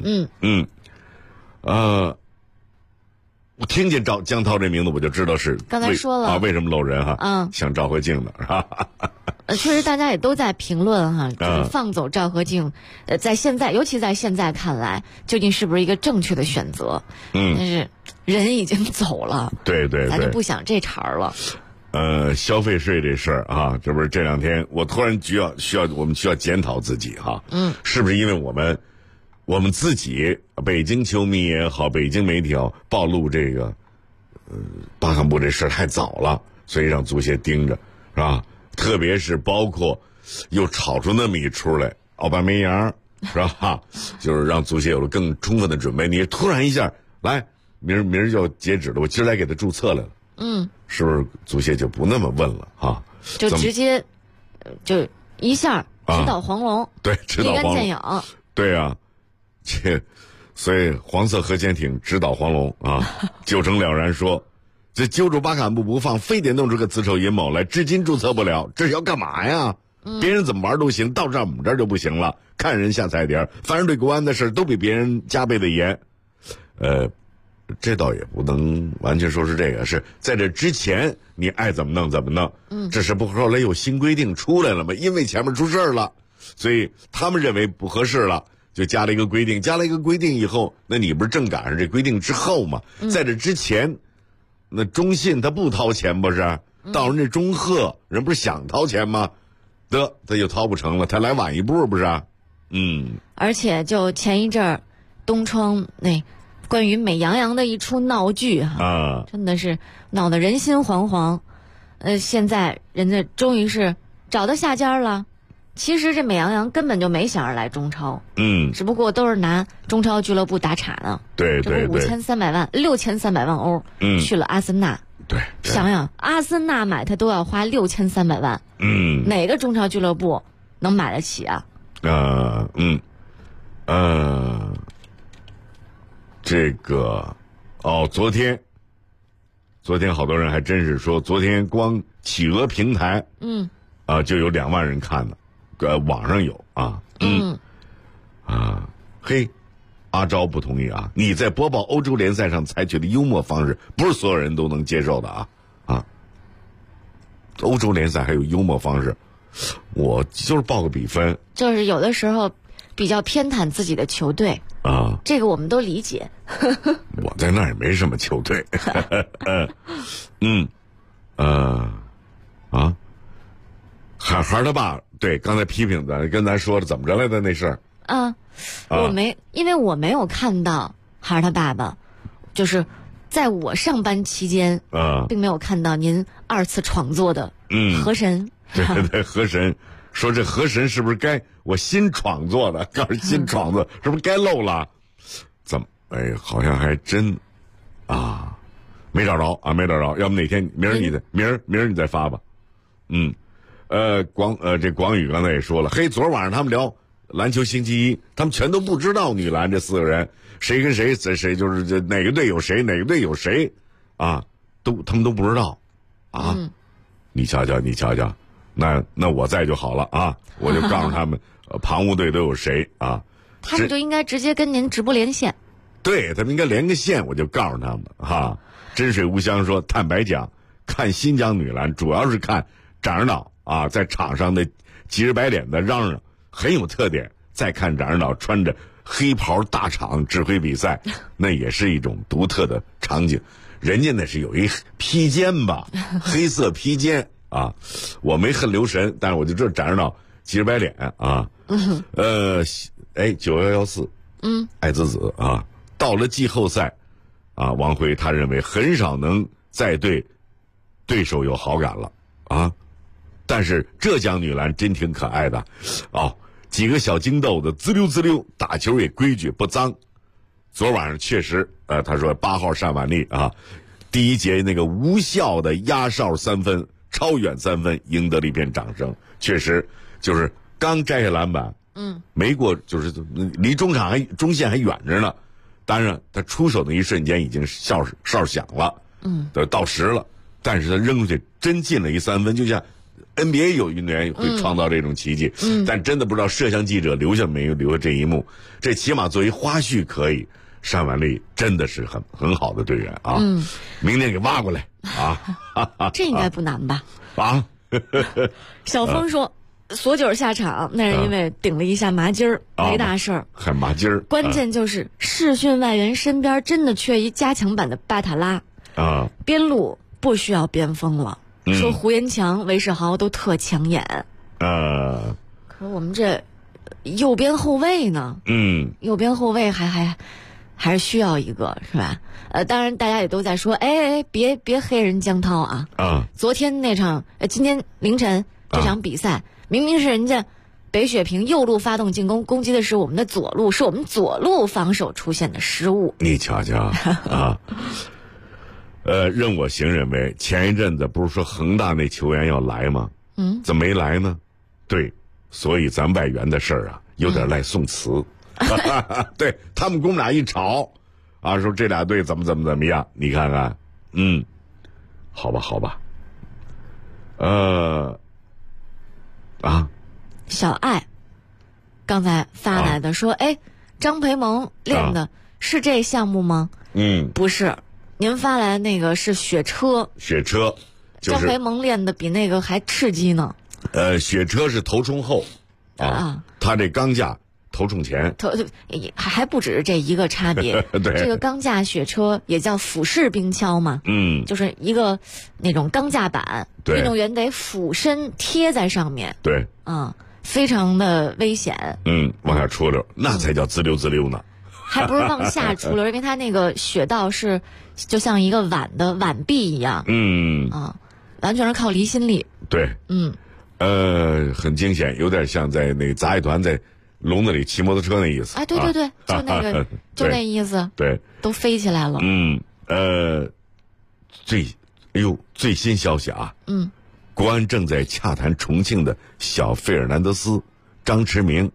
我听见江涛这名字，我就知道是刚才说了为什么漏人哈？像赵和静的是吧？ 确实，大家也都在评论哈，就是放走赵和静，在现在，尤其在现在看来，究竟是不是一个正确的选择？但是人已经走了， 对， 咱就不想这茬了。 消费税这事儿啊，这不是这两天我突然我们需要检讨自己哈，是不是因为我们自己北京球迷也好，北京媒体也好，暴露这个巴坎布这事儿太早了，所以让足协盯着，是吧？特别是包括又炒出那么一出来，奥巴梅扬是吧？就是让足协有了更充分的准备。你突然一下来，明儿就要截止了，我今儿来给他注册来了。是不是足协就不那么问了哈？ 就直接就一下指导黄龙， 对，指导黄龙， 立竿见影。 对啊，所以黄色核潜艇指导黄龙啊，就成了然说，这揪住巴坎布不放，非得弄出个子丑寅卯来，至今注册不了，这是要干嘛呀？别人怎么玩都行，到这儿我们这儿就不行了。看人下菜碟，凡是对国安的事都比别人加倍的严。这倒也不能完全说是这个，是在这之前你爱怎么弄怎么弄。这是不后来有新规定出来了吗？因为前面出事儿了，所以他们认为不合适了，就加了一个规定。加了一个规定以后，那你不是正赶上这规定之后吗？在这之前，那中信他不掏钱不是？到人这中赫人不是想掏钱吗？得他就掏不成了，他来晚一步不是？ 而且就前一阵儿东窗那关于美羊羊的一出闹剧哈，真的是闹得人心惶惶。现在人家终于是找到下家了。其实这美羊羊根本就没想着来中超，只不过都是拿中超俱乐部打岔呢。 对 ，5300万，6300万欧，去了阿森纳。 对， 想想阿森纳买他都要花6300万，哪个中超俱乐部能买得起啊？ 这个昨天好多人还真是说，昨天光企鹅平台就有2万人看的，网上有啊。 阿昭不同意啊！你在播报欧洲联赛上采取的幽默方式，不是所有人都能接受的啊！欧洲联赛还有幽默方式，我就是报个比分， 就是有的时候比较偏袒自己的球队啊， 这个我们都理解。 我在那儿也没什么球队，孩儿他爸对刚才批评咱跟咱说的怎么着来的那事儿。 因为我没有看到孩儿他爸爸，就是在我上班期间并没有看到您2次创作的河神。 对，河神说这河神是不是该我新创作的？告诉新创作是不是该漏了？怎么？哎，好像还真没找着啊，没找着。要不哪天明儿你再发吧。这广宇刚才也说了，嘿，昨儿晚上他们聊篮球星期一，他们全都不知道女篮这4个人谁跟谁就是这哪个队有谁，哪个队有谁啊，他们都不知道啊。你瞧瞧，那我在就好了啊，我就告诉他们旁骛队都有谁啊。 他们就应该直接跟您直播连线。 对，他们应该连个线，我就告诉他们哈。真水无香说，坦白讲，看新疆女篮主要是看长人岛啊，在场上的急着白脸的嚷嚷很有特点，再看长人岛穿着黑袍大氅指挥比赛，那也是一种独特的场景。人家那是有一披肩吧，黑色披肩啊。我没恨留神，但是我就知道长人岛急着白脸啊。9114，爱滋子啊，到了季后赛啊，王辉他认为很少能再对对手有好感了啊。但是浙江女篮真挺可爱的几个小金豆子滋溜滋溜，打球也规矩不脏。昨晚上确实他说8号单婉丽啊，第一节那个无效的压哨3分，超远3分，赢得了一片掌声。确实就是刚摘下篮板，没过，就是离中线还远着呢。当然他出手的一瞬间已经哨响了，到10了，但是他扔出去真进了一3分，就像 NBA 有运动员会创造这种奇迹，但真的不知道摄像记者留下没有留下这一幕。这起码作为花絮可以，单婉丽真的是很好的队员啊。明天给挖过来啊。 这应该不难吧？小峰说，索九下场那是因为顶了一下麻筋儿，没大事儿。 还麻筋儿。 关键就是视讯外援身边真的缺一加强版的巴塔拉啊，边路不需要边锋了。说胡延强、韦世豪都特抢眼，可我们这右边后卫呢？右边后卫还是需要一个，是吧？当然大家也都在说，别黑人江涛啊！昨天那场，今天凌晨这场比赛，明明是人家北雪平右路发动进攻，攻击的是我们的左路，是我们左路防守出现的失误。 你瞧瞧啊！任我行认为，前一阵子不是说恒大那球员要来吗？怎么没来呢？对，所以咱外援的事儿啊，有点赖宋慈。对他们公俩一吵啊，说这俩队怎么样？你看看，好吧， 小爱刚才发来的说，张培萌练的是这项目吗？ 不是。您发来那个是雪车， 就是张培萌练的比那个还刺激呢。 雪车是头冲后他这钢架头冲前， 还不止这一个差别。 对， 这个钢架雪车也叫俯式冰橇嘛，就是一个那种钢架板，运动员得俯身贴在上面， 对， 非常的危险。 往下出溜，那才叫滋溜滋溜呢。 还不是往下出溜，因为它那个雪道是就像一个碗壁一样，完全是靠离心力。 对，很惊险，有点像在那个杂役团在笼子里骑摩托车那意思。 对，就那个就那意思。 对， 都飞起来了。 最新消息啊，国安正在洽谈重庆的小费尔南德斯张驰明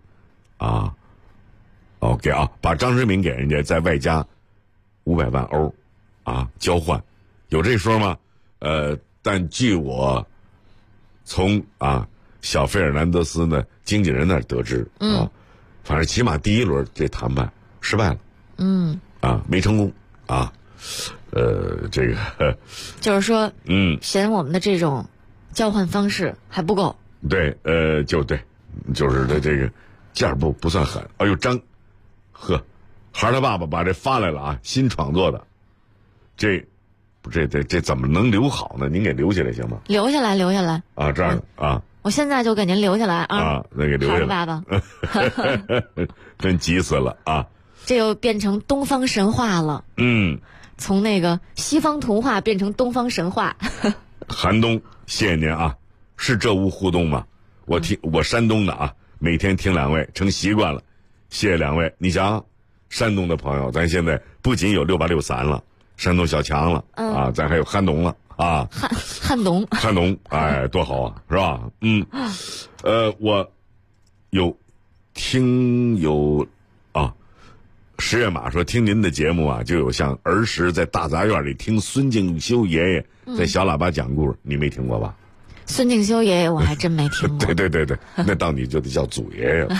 把张驰明给人家，再外加500万欧交换，有这说吗？但据我从小费尔南德斯呢经纪人那儿得知反正起码第一轮这谈判失败了。没成功啊。这个就是说，嫌我们的这种交换方式还不够。 对，就是这个价儿不算狠。哎呦，孩儿他爸爸把这发来了啊，新创作的，这怎么能留好呢？您给留下来行吗？ 留下来啊，这样的啊。 我现在就给您留下来啊，那给留下来。 孩儿爸爸， 真急死了啊！ 这又变成东方神话了。从那个西方童话变成东方神话。 寒冬，谢谢您啊！是这屋互动吗？我山东的啊，每天听两位成习惯了，谢谢两位。你想，山东的朋友，咱现在不仅有6863了，山东小强了啊，咱还有憨农了啊， 憨农， 哎，多好啊，是吧？我有听友啊。石月马说：“听您的节目啊，就有像儿时在大杂院里听孙敬修爷爷在小喇叭讲故事，你没听过吧？” 孙敬修爷爷我还真没听过。 对，那到你就得叫祖爷爷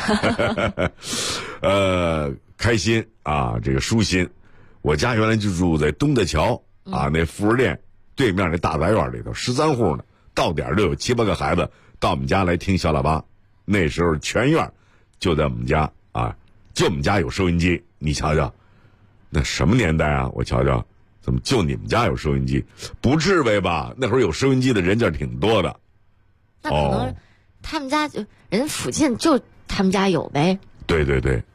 了。开心啊，这个舒心。我家原来就住在东大桥啊，那副食店对面那大杂院里头，13户呢，到点就有7、8个孩子到我们家来听小喇叭。那时候全院就在我们家啊，就我们家有收音机。你瞧瞧，那什么年代啊？我瞧瞧，怎么就你们家有收音机？不至于吧？那会儿有收音机的人家挺多的。 那可能他们家就人附近就他们家有呗。 对，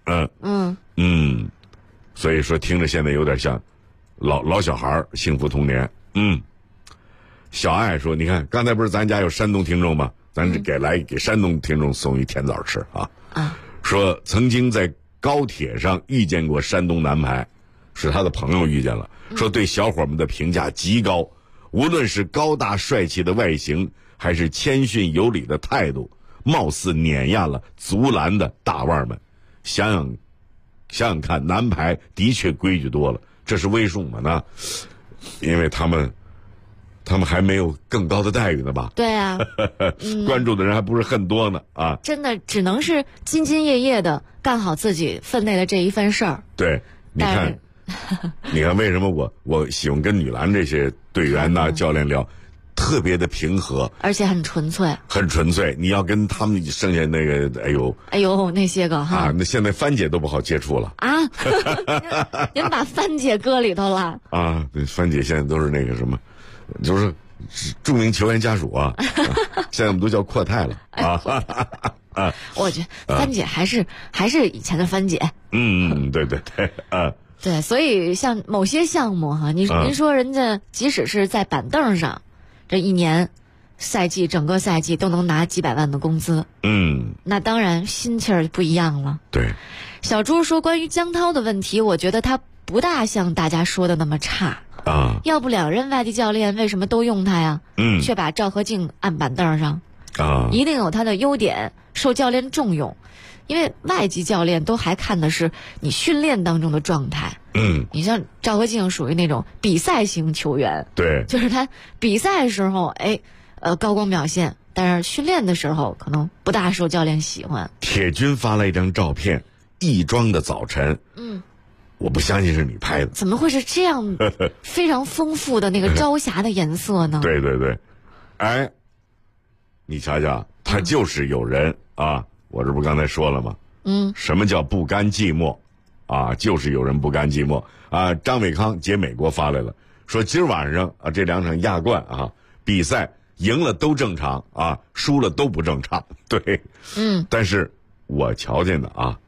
所以说听着现在有点像老小孩幸福童年。小爱说：“你看，刚才不是咱家有山东听众吗？咱给山东听众送一甜枣吃啊。”说曾经在高铁上遇见过山东男排，是他的朋友遇见了，说对小伙们的评价极高，无论是高大帅气的外形，还是谦逊有礼的态度，貌似碾压了足篮的大腕们。想想看，男排的确规矩多了，这是为什么呢？因为他们还没有更高的待遇呢吧？ 对啊， 关注的人还不是很多呢啊！ 真的只能是兢兢业业的干好自己分内的这一份事儿。 对，你看为什么我喜欢跟女篮这些队员呐、教练聊，特别的平和， 而且很纯粹。 很纯粹。你要跟他们剩下那个，哎呦那些个哈啊，那现在帆姐都不好接触了啊！您把帆姐搁里头了啊？对，帆姐现在都是那个什么。就是著名球员家属啊，现在我们都叫阔太了啊。 我觉得帆姐还是以前的帆姐。 对对，所以像某些项目哈，您说人家即使是在板凳上，这一年整个赛季都能拿几百万的工资。那当然心气儿不一样了。 对， 小朱说关于江涛的问题，我觉得他不大像大家说的那么差。要不2任外地教练为什么都用他呀？却把赵和静按板凳上一定有他的优点，受教练重用。因为外籍教练都还看的是你训练当中的状态。你像赵和静属于那种比赛型球员， 对， 就是他比赛时候高光表现，但是训练的时候可能不大受教练喜欢。 铁军发了一张照片，亦庄的早晨。我不相信是你拍的， 怎么会是这样非常丰富的那个朝霞的颜色呢？ 对，哎，你瞧瞧，他就是有人啊！我这不刚才说了吗？什么叫不甘寂寞啊？就是有人不甘寂寞啊！张伟康接美国发来了，说今儿晚上啊，这2场亚冠啊比赛赢了都正常啊，输了都不正常。对，但是我瞧见的啊，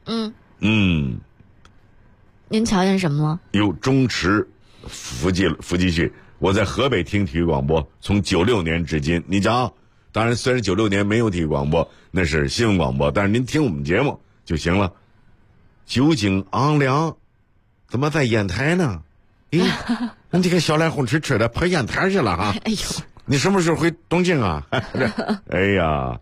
您瞧见什么了？ 有中驰伏击去，我在河北听体育广播，从96年至今。你瞧，当然虽然96年没有体育广播，那是新闻广播，但是您听我们节目就行了。酒井昂良怎么在烟台呢？你这个小蓝红吃的跑烟台去了哈！ 哎呦， 你什么时候回东京啊？哎呀，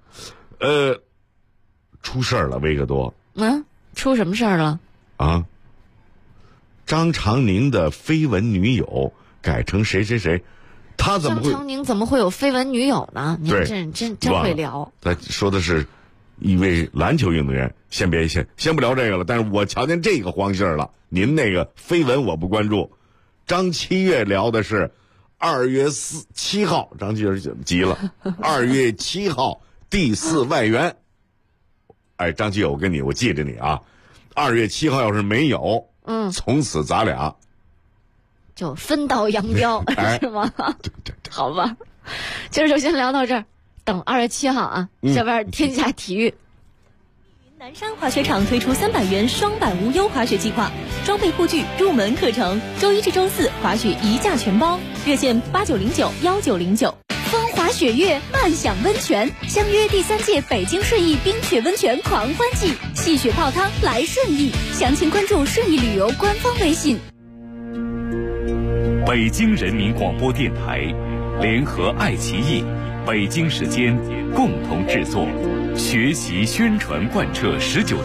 出事儿了，维克多。 出什么事儿了？ 啊？张常宁的绯闻女友改成谁？他怎么会？ 张常宁怎么会有绯闻女友呢？您真会聊。 他说的是一位篮球运动员，先不聊这个了。但是我瞧见这个黄信儿了，您那个绯闻我不关注。张七月聊的是2月7号，张七月急了。2月7号第4外援。哎，张七月，我记着你啊。2月7号要是没有，从此咱俩就分道扬镳，是吗？好吧，今儿就先聊到这儿，等2月7号啊，下边天下体育。 南山滑雪场推出300元双板无忧滑雪计划，装备护具入门课程，周1至周4滑雪1价全包，热线89091909。 风华雪月，漫享温泉，相约第3届北京顺义冰雪温泉狂欢季，戏雪泡汤来顺义，详情关注顺义旅游官方微信。 北京人民广播电台联合爱奇艺、北京时间共同制作，学习宣传贯彻19